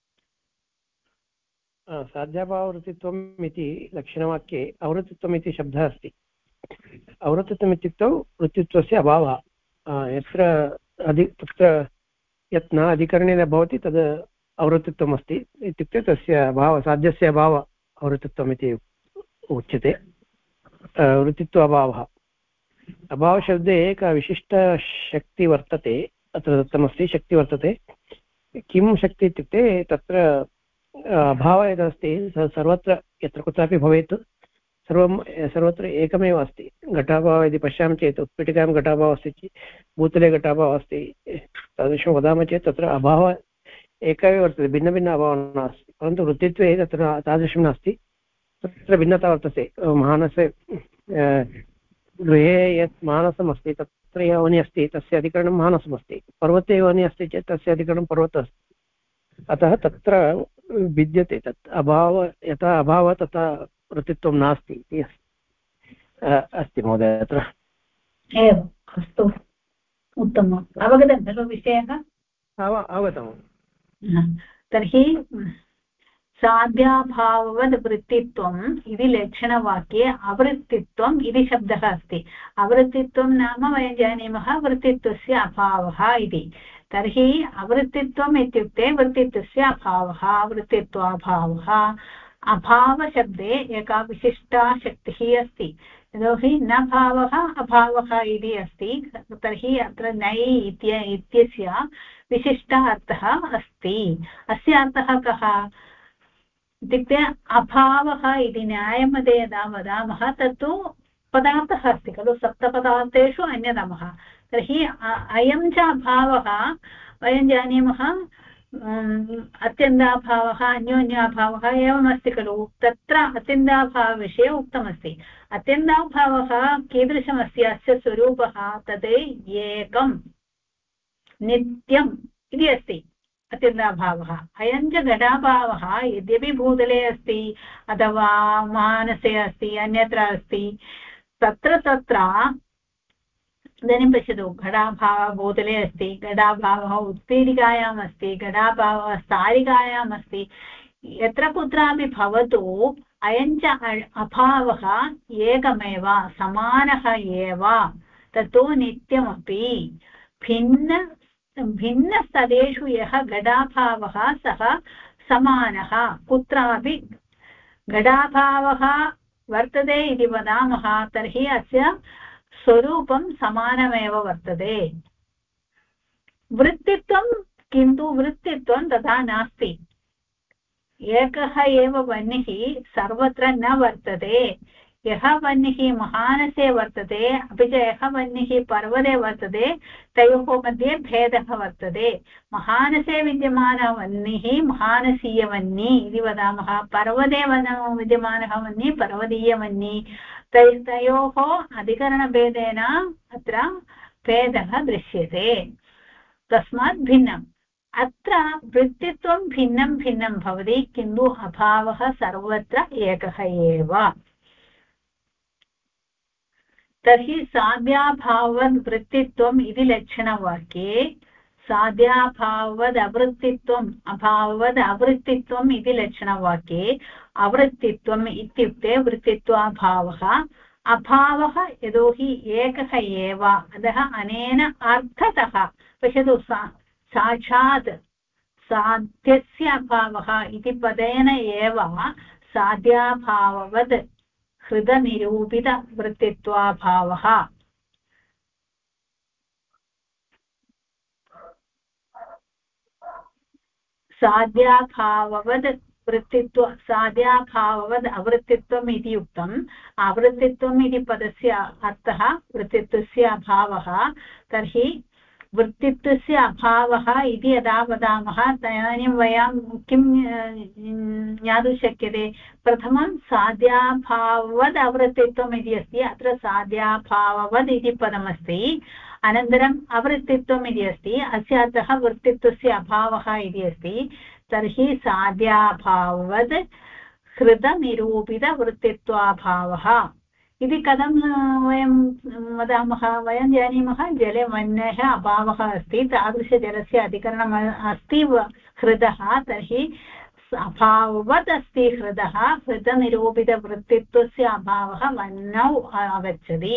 साध्याभाववृत्तित्वम् इति लक्षणवाक्ये अवृत्तित्वम् इति शब्दः अस्ति। अवृत्तित्वम् इत्युक्तौ वृत्तित्वस्य अभावः। यत्र तत्र यत् न अधिकरणेन भवति तद् अवृत्तित्वम् अस्ति, इत्युक्ते तस्य अभावः, साध्यस्य अभावः अवृत्तित्वम् इति उच्यते। वृत्तित्व अभावः, अभावशब्दे एका विशिष्टशक्ति वर्तते, अत्र दत्तमस्ति, शक्ति वर्तते। किं शक्ति इत्युक्ते तत्र अभावः यदस्ति सर्वत्र यत्र कुत्रापि भवेत्, सर्वत्र एकमेव अस्ति। घटाभावः यदि पश्यामः चेत् उत्पीठिकायां घटाभावः अस्ति चेत्, भूतले घटाभावः अस्ति, तादृशं वदामः चेत् तत्र अभावः एकः वर्तते, भिन्नभिन्न अभावः नास्ति। परन्तु वृत्तित्वे तत्र तादृशं नास्ति, तत्र भिन्नता वर्तते। मानसे गृहे यत् मानसम् अस्ति तत्र यः वह्निः अस्ति तस्य अधिकरणं मानसमस्ति, पर्वते वह्निः अस्ति चेत् तस्य अधिकरणं पर्वतः अस्ति। अतः तत्र भिद्यते तत् अभावः, यथा अभावः तथा वृत्तित्वं नास्ति इति अस्ति महोदय अत्र। एवम्, अस्तु, उत्तमम्। अवगतं खलु विषयः? अवगतम्। तर्हि साध्याभाववद् वृत्तित्वम् इति लक्षणवाक्ये अवृत्तित्वम् इति शब्दः अस्ति। अवृत्तित्वं नाम वयं जानीमः वृत्तित्वस्य अभावः इति। तर्हि अवृत्तित्वम् इत्युक्ते वृत्तित्वस्य अभावः, वृत्तित्वाभावः। अभावशब्दे एका विशिष्टा शक्तिः अस्ति, यतोहि न भावः अभावः इति अस्ति। तर्हि अत्र नै इत्यस्य विशिष्टः अर्थः अस्ति। अस्य अर्थः कः इत्युक्ते अभावः इति न्यायमध्ये यदा वदामः तत्तु पदार्थः अस्ति खलु, सप्तपदार्थेषु अन्यतमः। तर्हि अयं च अभावः वयं जानीमः अत्यन्ताभावः, अन्योन्याभावः एवमस्ति खलु। तत्र अत्यन्ताभावविषये उक्तमस्ति। अत्यन्ताभावः कीदृशमस्ति, अस्य स्वरूपः तद् एकं नित्यम् इति अस्ति अत्यन्ताभावः। अयं च घटाभावः यद्यपि भूतले अस्ति अथवा मानसे अस्ति, अन्यत्र अस्ति, तत्र इदानीं पश्यतु, घटाभावः भूतले अस्ति, घटाभावः उत्पीठिकायाम् अस्ति, घटाभावः स्थालिकायाम् अस्ति, यत्र कुत्रापि भवतु अयं च अभावः एकमेव, समानः एव, तत्तु नित्यमपि। भिन्नस्तरेषु यः घटाभावः सः समानः, कुत्रापि घटाभावः वर्तते इति वदामः तर्हि अस्य स्वरूपं समानमेव वर्तते। वृत्तित्वं, किन्तु वृत्तित्वं तथा नास्ति। एकः एव वह्निः सर्वत्र न वर्तते। यः वह्निः महानसे वर्तते अपि च यः वह्निः पर्वते वर्तते, तयोः मध्ये भेदः वर्तते। महानसे विद्यमानः वह्निः महानसीयवह्निः इति वदामः, पर्वते विद्यमानः वह्निः पर्वतीयवह्निः। तयोः अधिकरणभेदेन अत्र भेदः दृश्यते, तस्मात् भिन्नम्। अत्र वृत्तित्वं भिन्नं भिन्नं भवति, किन्तु अभावः सर्वत्र एकः एव। तर्हि साध्याभाववृत्तित्वम् इति लक्षणवाक्ये साध्याभावदवृत्तित्वम् अभावदवृत्तित्वम् इति लक्षणवाक्ये अवृत्तित्वम् इत्युक्ते वृत्तित्वाभावः अभावः यतोहि एकः एव अतः अनेन अर्थतः पश्यतु साक्षात् साध्यस्य अभावः इति पदेन एव साध्याभाववद् हृदनिरूपितवृत्तित्वाभावः साध्याभाववद् वृत्तित्व साध्याभाववद् अवृत्तित्वम् इति उक्तम् अवृत्तित्वम् इति पदस्य अर्थः वृत्तित्वस्य अभावः तर्हि वृत्तित्वस्य अभावः इति यदा वदामः तदानीं वयं किं ज्ञातुं शक्यते प्रथमं साध्याभाववद् अवृत्तित्वम् इति अस्ति अत्र साध्याभाववद् इति पदमस्ति अनन्तरम् अवृत्तित्वम् इति अस्ति अस्य अर्थः वृत्तित्वस्य अभावः इति अस्ति तर्हि साध्याभाववद् हृदनिरूपितवृत्तित्वाभावः इति कथं वयं वदामः वयं जानीमः जले वह्नेः अभावः अस्ति तादृशजलस्य अधिकरणम् अस्ति हृदः तर्हि अभाववत् अस्ति हृदः हृदनिरूपितवृत्तित्वस्य अभावः वह्नौ आगच्छति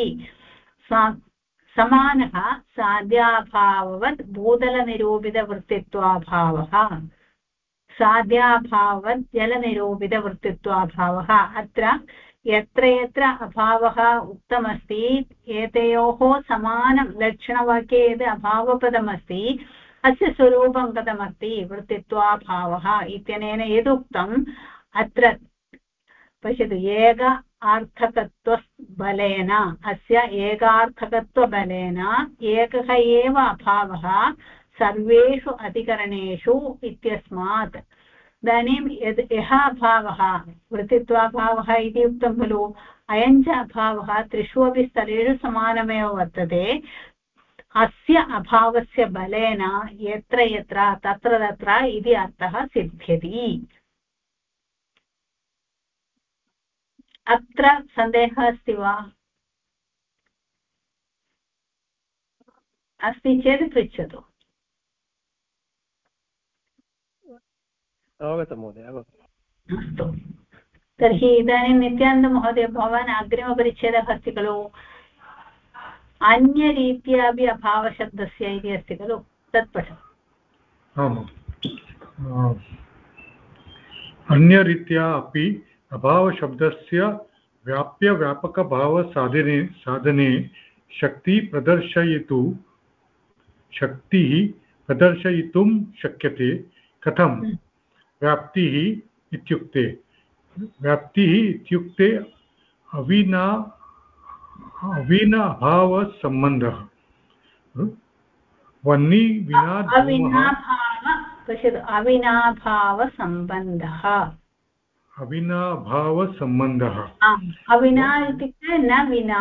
समानः साध्याभाववत् भूतलनिरूपितवृत्तित्वाभावः साध्याभाववत् जलनिरूपितवृत्तित्वाभावः अत्र यत्र यत्र अभावः उक्तमस्ति एतयोः समानं लक्षणवाक्ये यद् अभावपदमस्ति अस्य स्वरूपं कथमस्ति वृत्तित्वाभावः इत्यनेन यदुक्तम् अत्र पश्यतु एकार्थकत्वबलेन अस्य एकार्थकत्वबलेन एकः एव अभावः सर्वेषु अधिकरणेषु इत्यस्मात् इदानीं यः अभावः वृत्तित्वाभावः इति उक्तं खलु अयं च अभावः त्रिषु अपि स्थलेषु समानमेव वर्तते अस्य अभावस्य बलेन यत्र यत्र तत्र तत्र इति अर्थः सिद्ध्यति अत्र सन्देहः अस्ति वा अस्ति चेत् पृच्छतु अवगतं महोदय अस्तु तर्हि इदानीं नित्यानन्दमहोदय भवान् अग्रिमपरिच्छेदः अस्ति खलु अन्यरीत्या अपि अभावशब्दस्य इति अस्ति खलु तत् पठतु आमाम् अन्यरीत्या अपि अभावशब्दस्य व्याप्यव्यापकभावसाधने शक्तिः प्रदर्शयितुं शक्यते कथं व्याप्तिः इत्युक्ते अविना अभावसम्बन्धः वह्नि विना अविनाभावसम्बन्धः अविनाभावसम्बन्धः अविना इत्युक्ते न विना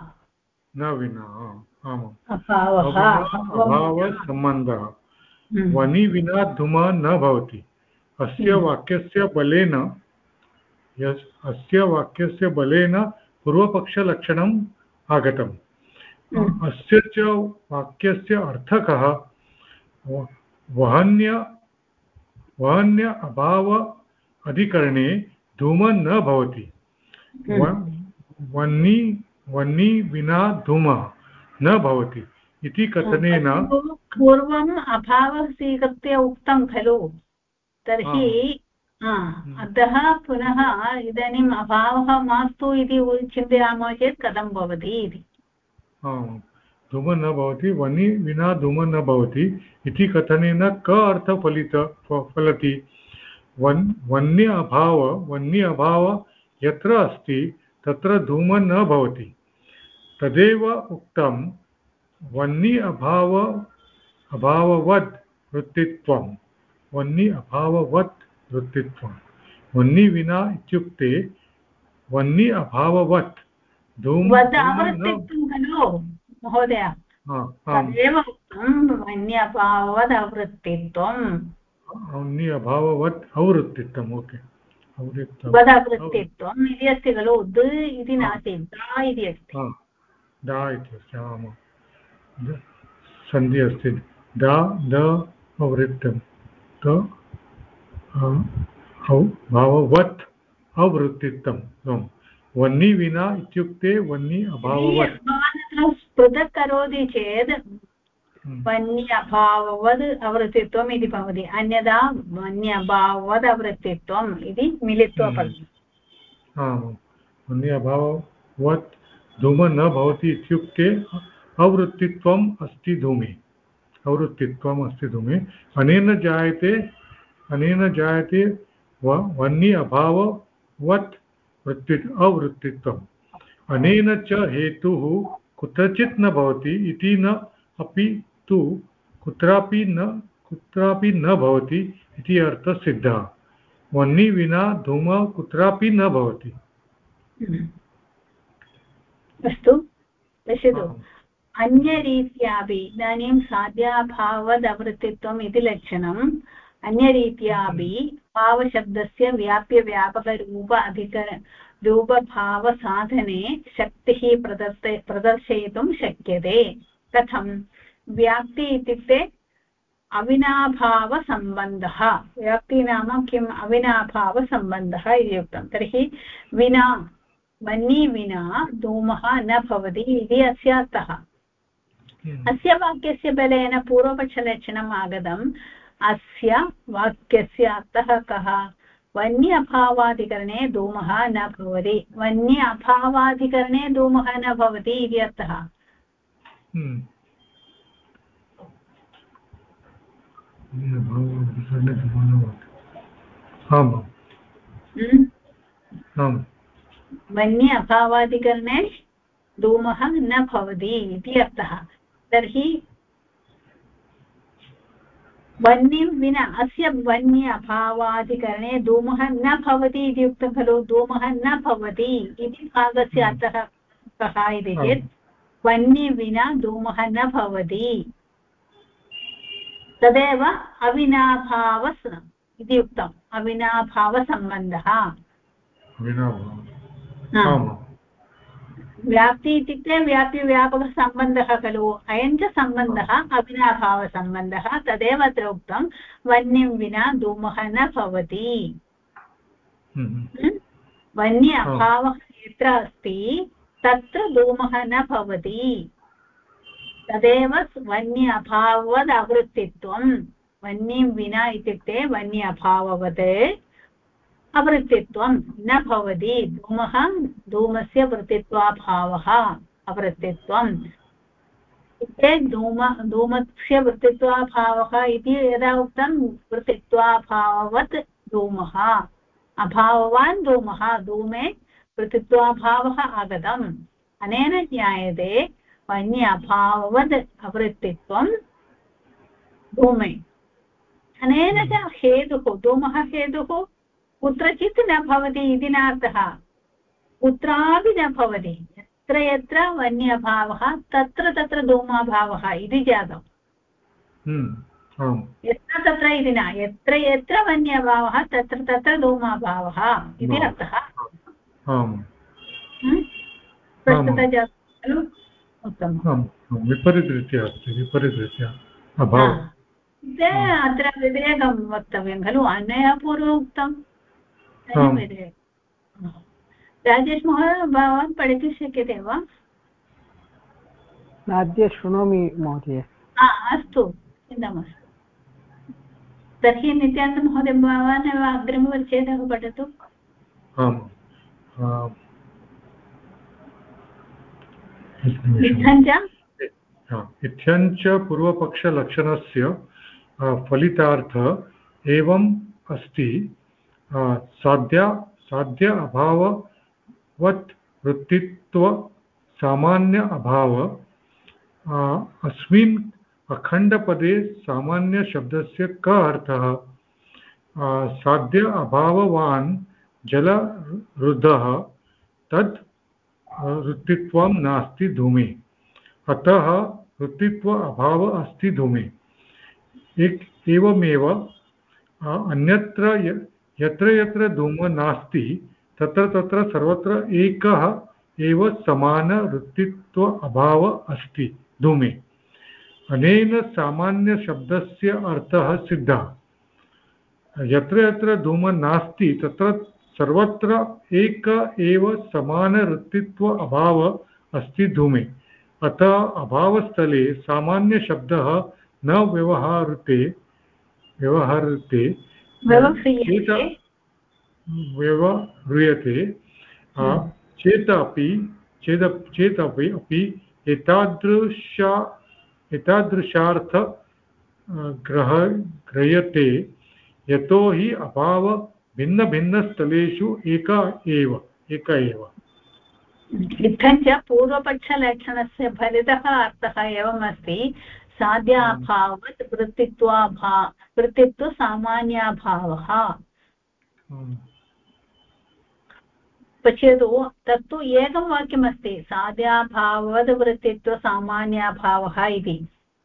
आमाम् अभावसम्बन्धः वह्नि विना धूमः न भवति अस्य वाक्यस्य बलेन पूर्वपक्षलक्षणम् आगतम् अस्य च वाक्यस्य अर्थकः वह्न्य अभाव अधिकरणे धूमः न भवति वह्नि विना धूमः न भवति इति कथनेन पूर्वम् अभावः स्वीकृत्य उक्तं खलु तर्हि अतः पुनः इदानीम् अभावः मास्तु इति चिन्तयामः चेत् कथं भवति इति धूमः न भवति वह्नि विना धूमः न भवति इति कथनेन क अर्थः फलति वह्नि अभाव यत्र अस्ति तत्र धूमः न भवति तदेव उक्तं वह्नि अभाववद् वृत्तित्वं वह्नि अभाववत् वृत्तित्वं वह्नि विना इत्युक्ते वह्नि अभाववत् खलु महोदय तदेव उक्तं वह्नि अभाववद् अवृत्तित्वम् वह्नि अभाववत् अवृत्तित्वम् ओके वदवृत्तित्वम् इति अस्ति खलु द् इति नास्ति दा इति अस्ति दा इत्यस्य सन्धि अस्ति दा द अवृत्तं द भाववत् अवृत्तित्वं वह्नि विना इत्युक्ते वह्नि अभाववत् पृथक् करोति चेत् वह्नि अभाववद् अवृत्तित्वम् इति भवति अन्यथा वह्नि अभाववद् अवृत्तित्वम् इति मिलित्वा भवति वह्नि अभाववत् धूम न भवति इत्युक्ते अवृत्तित्वम् अस्ति धूमे अवृत्तित्वम् अस्ति धूमे अनेन जायते वह्नि अभाववत् अवृत्तित्वम् अनेन च हेतुः कुत्रचित् न भवति इति न अपि तु कुत्रापि न भवति इति अर्थः सिद्धः वह्नि विना धूम कुत्रापि न भवति अस्तु पश्यतु अन्यरीत्यापि इदानीं साध्याभावदवृत्तित्वम् इति लक्षणम् अन्यरीत्यापि भावशब्दस्य रूपभावसाधने शक्तिः प्रदर्शयितुं शक्यते कथं व्याप्ति इत्युक्ते अविनाभावसम्बन्धः व्याप्ति नाम किम् अविनाभावसम्बन्धः इति उक्तं तर्हि विना वह्नि विना धूमः न भवति इति अस्य अर्थः अस्य वाक्यस्य बलेन पूर्वपक्षलक्षणम् आगतम् अस्य वाक्यस्य अर्थः कः वह्नि अभावाधिकरणे धूमः न भवति वह्नि अभावाधिकरणे धूमः न भवति इति अर्थः वह्नि अभावाधिकरणे धूमः न भवति इति अर्थः तर्हि वह्निं विना अस्य वह्नि अभावाधिकरणे धूमः न भवति इति उक्तं खलु धूमः न भवति इति भागस्य अर्थः कः इति चेत् वह्नि विना धूमः न भवति तदेव अविनाभावः इति उक्तम् अविनाभावसम्बन्धः व्याप्ति इत्युक्ते व्याप्तिव्यापकसम्बन्धः खलु अयं च सम्बन्धः अविनाभावसम्बन्धः तदेव अत्र उक्तं वह्निं विना धूमः न भवति वह्नि अभावः यत्र अस्ति तत्र धूमः न भवति तदेव वह्नि अभाववद् अवृत्तित्वं वह्निं विना इत्युक्ते वह्नि अभाववत् अवृत्तित्वं न भवति धूमस्य वृत्तित्वाभावः अवृत्तित्वम् इत्युक्ते धूमस्य वृत्तित्वाभावः इति यदा उक्तं वृत्तित्वाभाववत् धूमः अभाववान् धूमः धूमे वृत्तित्वाभावः आगतम् अनेन ज्ञायते वह्नि अभाववद् अवृत्तित्वं धूमे अनेन च हेतुः धूमः हेतुः कुत्रचित् न भवति इति नार्थः कुत्रापि न भवति यत्र यत्र वह्नि अभावः तत्र धूमाभावः इति जातम् यत्र तत्र इति न यत्र यत्र वह्नि अभावः तत्र धूमाभावः इति अर्थः स्पष्टता जाता खलु उत्तमं विपरीतरीत्या अस्ति विपरीतरीत्या अभावः अत्र व्यतिरेकं वक्तव्यं खलु अन्यया पूर्वम् उक्तम् राजेश महोदय भवान् पठितुं शक्यते वा अद्य शृणोमि महोदय अस्तु चिन्ता मास्तु तर्हि नित्यानन्द महोदय भवान् एव अग्रिमपरिच्छेदः पठतु इत्थञ्च पूर्वपक्षलक्षणस्य फलितार्थ एवम् अस्ति साध्य अभाववत् वृत्तित्व सामान्य अभाव अस्मिन् अखण्डपदे सामान्य शब्दस्य क अर्थः साध्य अभाववान् जलरुद्धः तद् वृत्तित्वं नास्ति धूमे अतः वृत्तित्व अभाव अस्ति धूमे एवमेव अन्यत्र यत्र यत्र धूमः नास्ति तत्र तत्र सर्वत्र एकः एव समानवृत्तित्व अभाव अस्ति धूमे। अनेन सामान्यशब्दस्य अर्थः सिद्धः। यत्र यत्र धूमः नास्ति तत्र सर्वत्र एक एव समानवृत्तित्व अभावः अस्ति धूमे। अतः अभावस्थले सामान्यशब्दः न व्यवहृते चेदपि एतादृशार्थ ग्रह्यते, यतो हि अभाव भिन्न भिन्न स्थलेषु एक एव। इत्थञ्च पूर्वपक्षलक्षणस्य फलितः अर्थः एवमस्ति, साध्याभावात् वृत्तित्व सामान्याभावः। पश्यतु, तत्तु एकं वाक्यमस्ति, साध्याभावात् वृत्तित्व सामान्याभावः इति।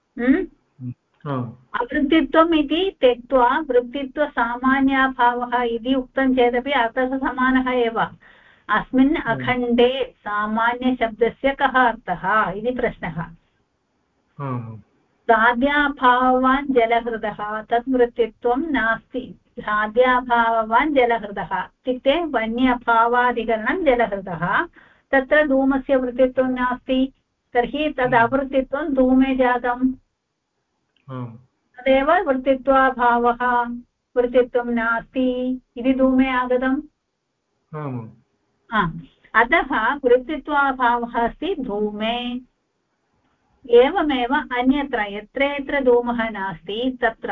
अवृत्तित्वम् इति त्यक्त्वा वृत्तित्व सामान्याभावः इति उक्तं चेदपि अर्थः समानः एव। अस्मिन् अखण्डे सामान्यशब्दस्य कः अर्थः इति प्रश्नः। साध्याभाववान् जलहृदः तत् वृत्तित्वं नास्ति। साध्याभाववान् जलहृदः इत्युक्ते वन्यभावाधिकरणं जलहृदः, तत्र धूमस्य वृत्तित्वं नास्ति, तर्हि तद् अवृत्तित्वं धूमे जातम्। तदेव वृत्तित्वाभावः, वृत्तित्वं नास्ति इति धूमे आगतम्। अतः वृत्तित्वाभावः अस्ति धूमे। एवमेव अन्यत्र यत्र यत्र धूमः नास्ति तत्र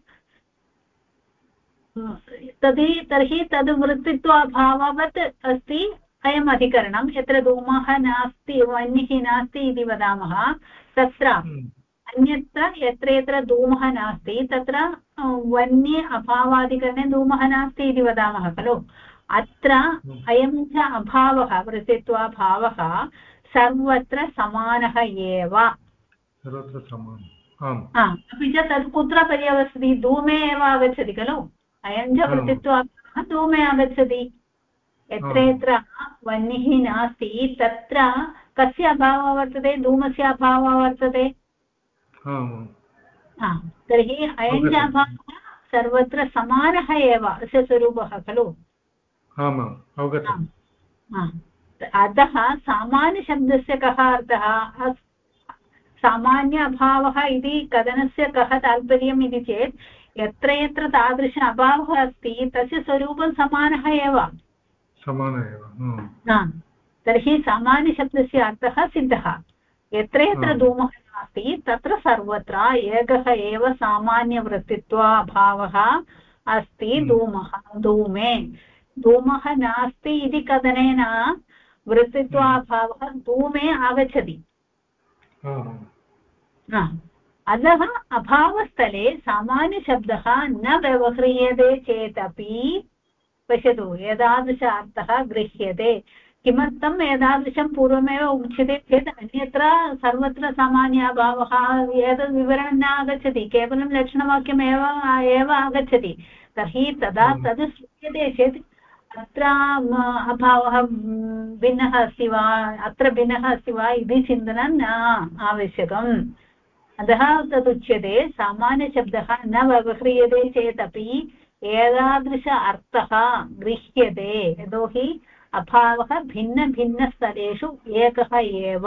तर्हि तद् वृत्तित्वाभाववत् अस्ति अयम् अधिकरणं। यत्र धूमः नास्ति, वह्निः नास्ति इति वदामः, तत्र अन्यत्र यत्र यत्र धूमः नास्ति तत्र वन्ये अभावादिकरणे धूमः नास्ति इति वदामः खलु। अत्र अयं च अभावः, वृत्तित्वाभावः सर्वत्र समानः एव। अपि च तत् कुत्र पर्यवसति? धूमे एव आगच्छति खलु। अयं च वृत्तित्वाभावः धूमे आगच्छति। यत्र यत्र वह्निः नास्ति तत्र कस्य अभावः वर्तते? धूमस्य अभावः वर्तते। तर्हि अयं च अभावः सर्वत्र समानः एव अस्य स्वरूपः खलु। अतः सामान्यशब्दस्य कः अर्थः? सामान्य अभावः इति कथनस्य कः तात्पर्यम् इति चेत् यत्र यत्र तादृश अभावः अस्ति तस्य स्वरूपं समानः एव। तर्हि सामान्यशब्दस्य अर्थः सिद्धः। यत्र यत्र धूमः नास्ति तत्र सर्वत्र एकः एव सामान्यवृत्तित्वाभावः अस्ति धूमे। धूमः नास्ति इति कथनेन वृत्तित्वाभावः धूमे आगच्छति। अतः अभावस्थले सामान्यशब्दः न व्यवह्रियते चेदपि पश्यतु एतादृश अर्थः गृह्यते। किमर्थम् एतादृशं पूर्वमेव उच्यते चेत् अन्यत्र सर्वत्र सामान्याभावः एतद् विवरणं न आगच्छति, केवलं लक्षणवाक्यमेव आगच्छति। तर्हि तदा तद् श्रूयते चेत् अत्र अभावः भिन्नः अस्ति वा, अत्र भिन्नः अस्ति वा इति चिन्तनं न आवश्यकम्। अतः तदुच्यते सामान्यशब्दः न व्यवह्रियते चेदपि एतादृश अर्थः गृह्यते, यतोहि अभावः भिन्न भिन्न स्थलेषु एकः एव।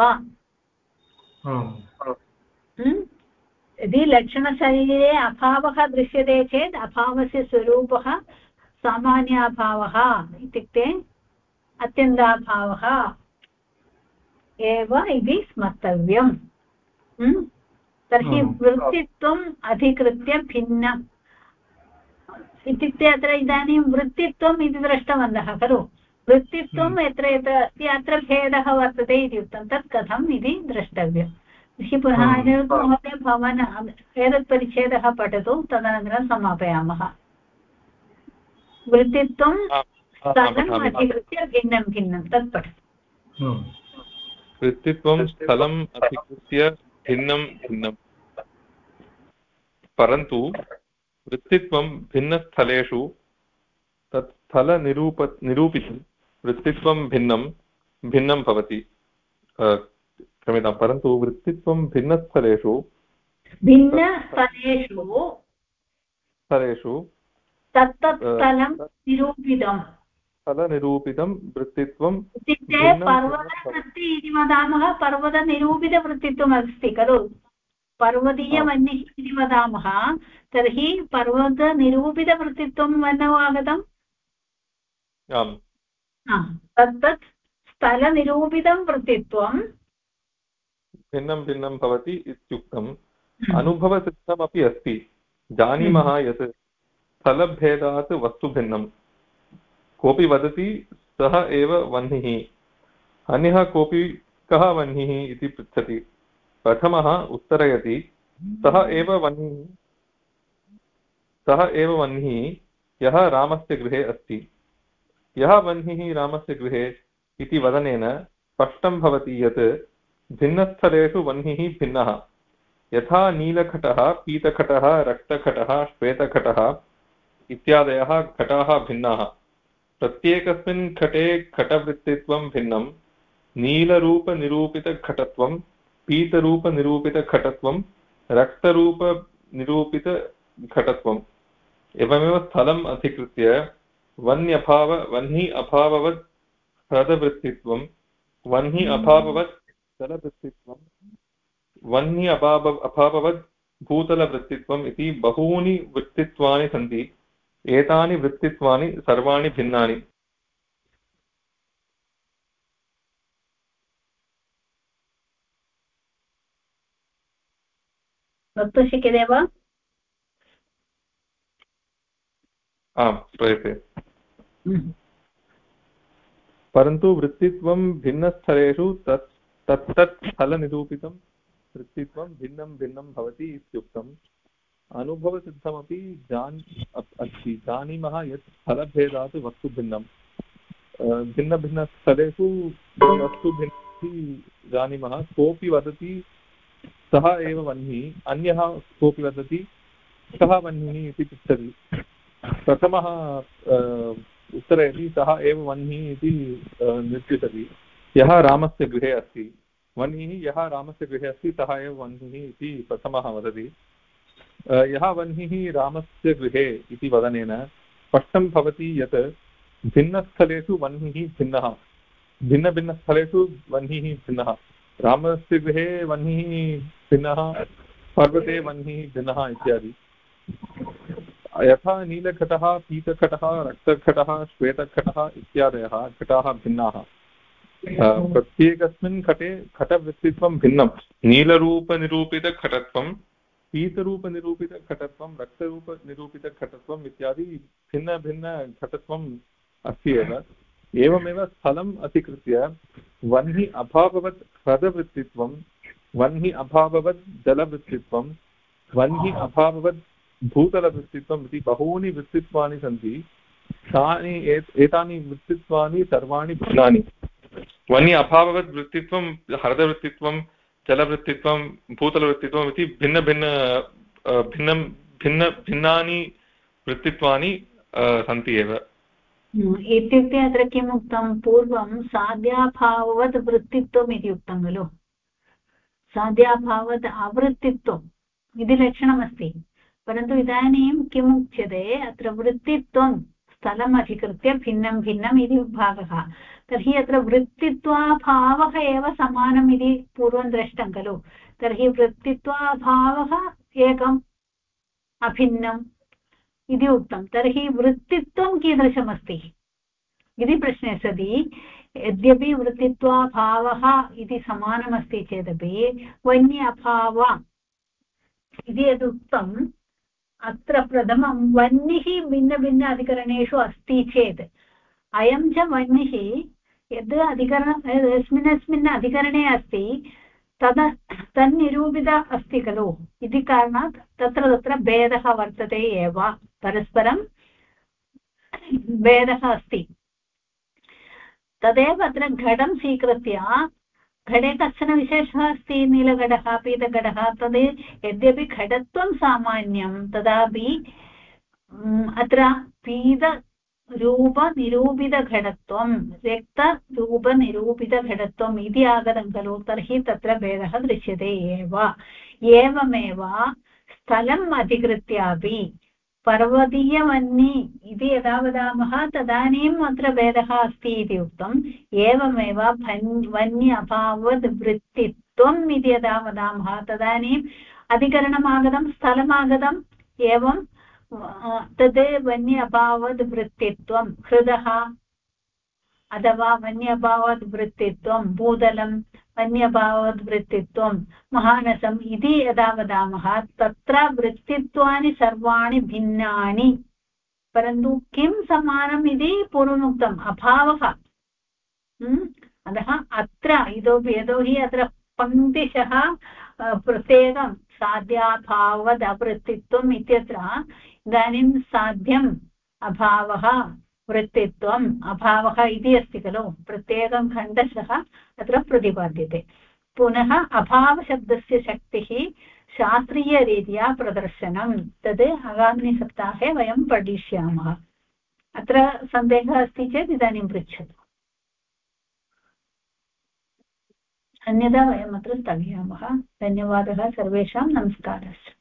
यदि लक्षणशरीरे अभावः दृश्यते चेत् अभावस्य स्वरूपः सामान्याभावः इत्युक्ते अत्यन्ताभावः एव इति स्मर्तव्यम्। तर्हि वृत्तित्वम् अधिकृत्य भिन्नम् इत्युक्ते अत्र इदानीं वृत्तित्वम् इति दृष्टवन्तः खलु। वृत्तित्वं यत्र यत्र अस्ति अत्र भेदः वर्तते इति उक्तं, तत् कथम् इति द्रष्टव्यम्। तर्हि पुनः महोदय भवान् एतत् परिच्छेदः पठतु, तदनन्तरं समापयामः। वृत्तित्वं स्थलम् अधिकृत्य भिन्नं भिन्नं तत् पठतु। वृत्तित्वं स्थलम् अधिकृत्य भिन्नं भिन्नं, परन्तु वृत्तित्वं भिन्नस्थलेषु तत् स्थलनिरूपितं वृत्तित्वं भिन्नं भिन्नं भवति क्षम्यतां परन्तु वृत्तित्वं भिन्नस्थलेषु स्थलेषु तत्तत् स्थलं निरूपितं स्थलनिरूपितं वृत्तित्वं इत्युक्ते पर्वतवृत्ति इति वदामः पर्वतनिरूपितवृत्तित्वम् अस्ति खलु पर्वतीयवह्निः इति वदामः तर्हि पर्वतनिरूपितवृत्तित्वं वह्नौ आगतम् तत्तत् स्थलनिरूपितं वृत्तित्वं भिन्नं भिन्नं भवति इत्युक्तम् अनुभवसिद्धमपि अस्ति जानीमः यत् स्थलभेदात् वस्तुभिन्नं कोऽपि वदति सः एव वह्निः अन्यः कोऽपि कः वह्निः इति पृच्छति प्रथमः उत्तरयति सः एव वह्निः यः रामस्य गृहे अस्ति यः वह्निः रामस्य गृहे इति वदनेन स्पष्टं भवति यत् भिन्नस्थलेषु वह्निः भिन्नः यथा नीलघटः पीतघटः रक्तघटः श्वेतघटः इत्यादयः घटाः भिन्नाः प्रत्येकस्मिन् घटे घटवृत्तित्वं भिन्नं नीलरूपनिरूपितघटत्वं पीतरूपनिरूपितघटत्वं रक्तरूपनिरूपितघटत्वम् एवमेव स्थलम् अधिकृत्य वह्नि अभाववत् ह्रदवृत्तित्वं वह्नि अभाववत् जलवृत्तित्वं वह्नि अभाववत् भूतलवृत्तित्वम् इति बहूनि वृत्तित्वानि सन्ति एतानि वृत्तित्वानि सर्वाणि भिन्नानि वक्तुं शक्यते वा आम् श्रूयते परन्तु वृत्तित्वं भिन्नस्थलेषु तत्तत् स्थलनिरूपितं वृत्तित्वं भिन्नं भिन्नं भवति इत्युक्तम् अनुभवसिद्धमपि अस्ति जानीमः यत् स्थलभेदात् वस्तुभिन्नं भिन्नभिन्नस्थलेषु वस्तुभिन्नमिति जानीमः कोऽपि वदति सः एव वह्निः अन्यः कोऽपि वदति कः वह्निः इति पृच्छति प्रथमः उत्तरयति सः एव वह्निः इति निर्दिशति यः रामस्य गृहे अस्ति वह्निः यः रामस्य गृहे अस्ति सः एव वह्निः इति प्रथमः वदति यः वह्निः रामस्य गृहे इति वदनेन स्पष्टं भवति यत् भिन्नस्थलेषु वह्निः भिन्नः भिन्नभिन्नस्थलेषु वह्निः भिन्नः रामस्य गृहे वह्निः भिन्नः पर्वते वह्निः भिन्नः इत्यादि यथा नीलघटः पीतघटः रक्तघटः श्वेतघटः इत्यादयः घटाः भिन्नाः प्रत्येकस्मिन् घटे घटवृत्तित्वं भिन्नं नीलरूपनिरूपितघटत्वं पीतरूपनिरूपितघटत्वं रक्तरूपनिरूपितघटत्वम् इत्यादि भिन्नभिन्नघटत्वम् अस्ति एवमेव स्थलम् अधिकृत्य वह्नि अभाववत् ह्रदवृत्तित्वं वह्नि अभाववत् जलवृत्तित्वं वह्नि अभाववत् भूतलवृत्तित्वम् इति बहूनि वृत्तित्वानि सन्ति तानि एतानि वृत्तित्वानि सर्वाणि भिन्नानि वह्नि अभाववत् वृत्तित्वं ह्रदवृत्तित्वं जलवृत्तित्वं भूतलवृत्तित्वम् इति भिन्नानि वृत्तित्वानि सन्ति एव इत्युक्ते अत्र किम् उक्तं पूर्वं साध्याभाववत् वृत्तित्वम् इति उक्तं खलु साध्याभावत् आवृत्तित्वम् इति लक्षणमस्ति परन्तु इदानीं किम् उच्यते अत्र वृत्तित्वं स्थलम् अधिकृत्य भिन्नं भिन्नम् इति भागः तर्हि अत्र वृत्तित्वाभावः एव समानम् इति पूर्वं दृष्टं खलु तर्हि वृत्तित्वाभावः एकम् अभिन्नम् इति उक्तं तर्हि वृत्तित्वं कीदृशमस्ति इति प्रश्ने सति यद्यपि वृत्तित्वाभावः इति समानमस्ति चेदपि वह्नि अभाव इति यदुक्तम् अत्र प्रथमं वह्निः भिन्नभिन्न अधिकरणेषु अस्ति चेत् अयं च वह्निः यद् यस्मिन् अधिकरणे अस्ति तन्निरूपित अस्ति खलु इति कारणात् तत्र भेदः वर्तते एव परस्परं भेदः अस्ति तदेव अत्र घटं स्वीकृत्य घटे कश्चन विशेषः अस्ति नीलघटः पीतघटः तद् यद्यपि घटत्वं सामान्यं तदापि अत्र रूपनिरूपितघटत्वं रक्तरूपनिरूपितघटत्वम् इति आगतं खलु तर्हि तत्र भेदः दृश्यते एव एवमेव स्थलम् अधिकृत्यापि पर्वतीयवह्नि इति यदा वदामः तदानीम् अत्र भेदः अस्ति इति उक्तम् एवमेव वह्नि अभावद् वृत्तित्वम् इति यदा वदामः तदानीम् अधिकरणमागतं स्थलमागतम् एवं तद् वह्नि अभावद् वृत्तित्वं हृदः अथवा वह्नि अभावद् वृत्तित्वं भूतलं वह्नि अभावद् वृत्तित्वं महानसम् इति यदा वदामः तत्र वृत्तित्वानि सर्वाणि भिन्नानि परन्तु किं समानम् इति पूर्वमुक्तम् अभावः अतः अत्र इतोपि यतोहि अत्र पङ्क्तिशः प्रत्येकं साध्याभावद् अवृत्तित्वम् इत्यत्र इदानीं साध्यम् अभावः वृत्तित्वम् अभावः इति अस्ति खलु प्रत्येकं खण्डशः अत्र प्रतिपाद्यते पुनः अभावशब्दस्य शक्तिः शास्त्रीयरीत्या प्रदर्शनं तद् आगामिसप्ताहे वयं पठिष्यामः अत्र सन्देहः अस्ति चेत् इदानीं पृच्छतु अन्यथा वयम् अत्र स्थगयामः धन्यवादः सर्वेषां नमस्कारः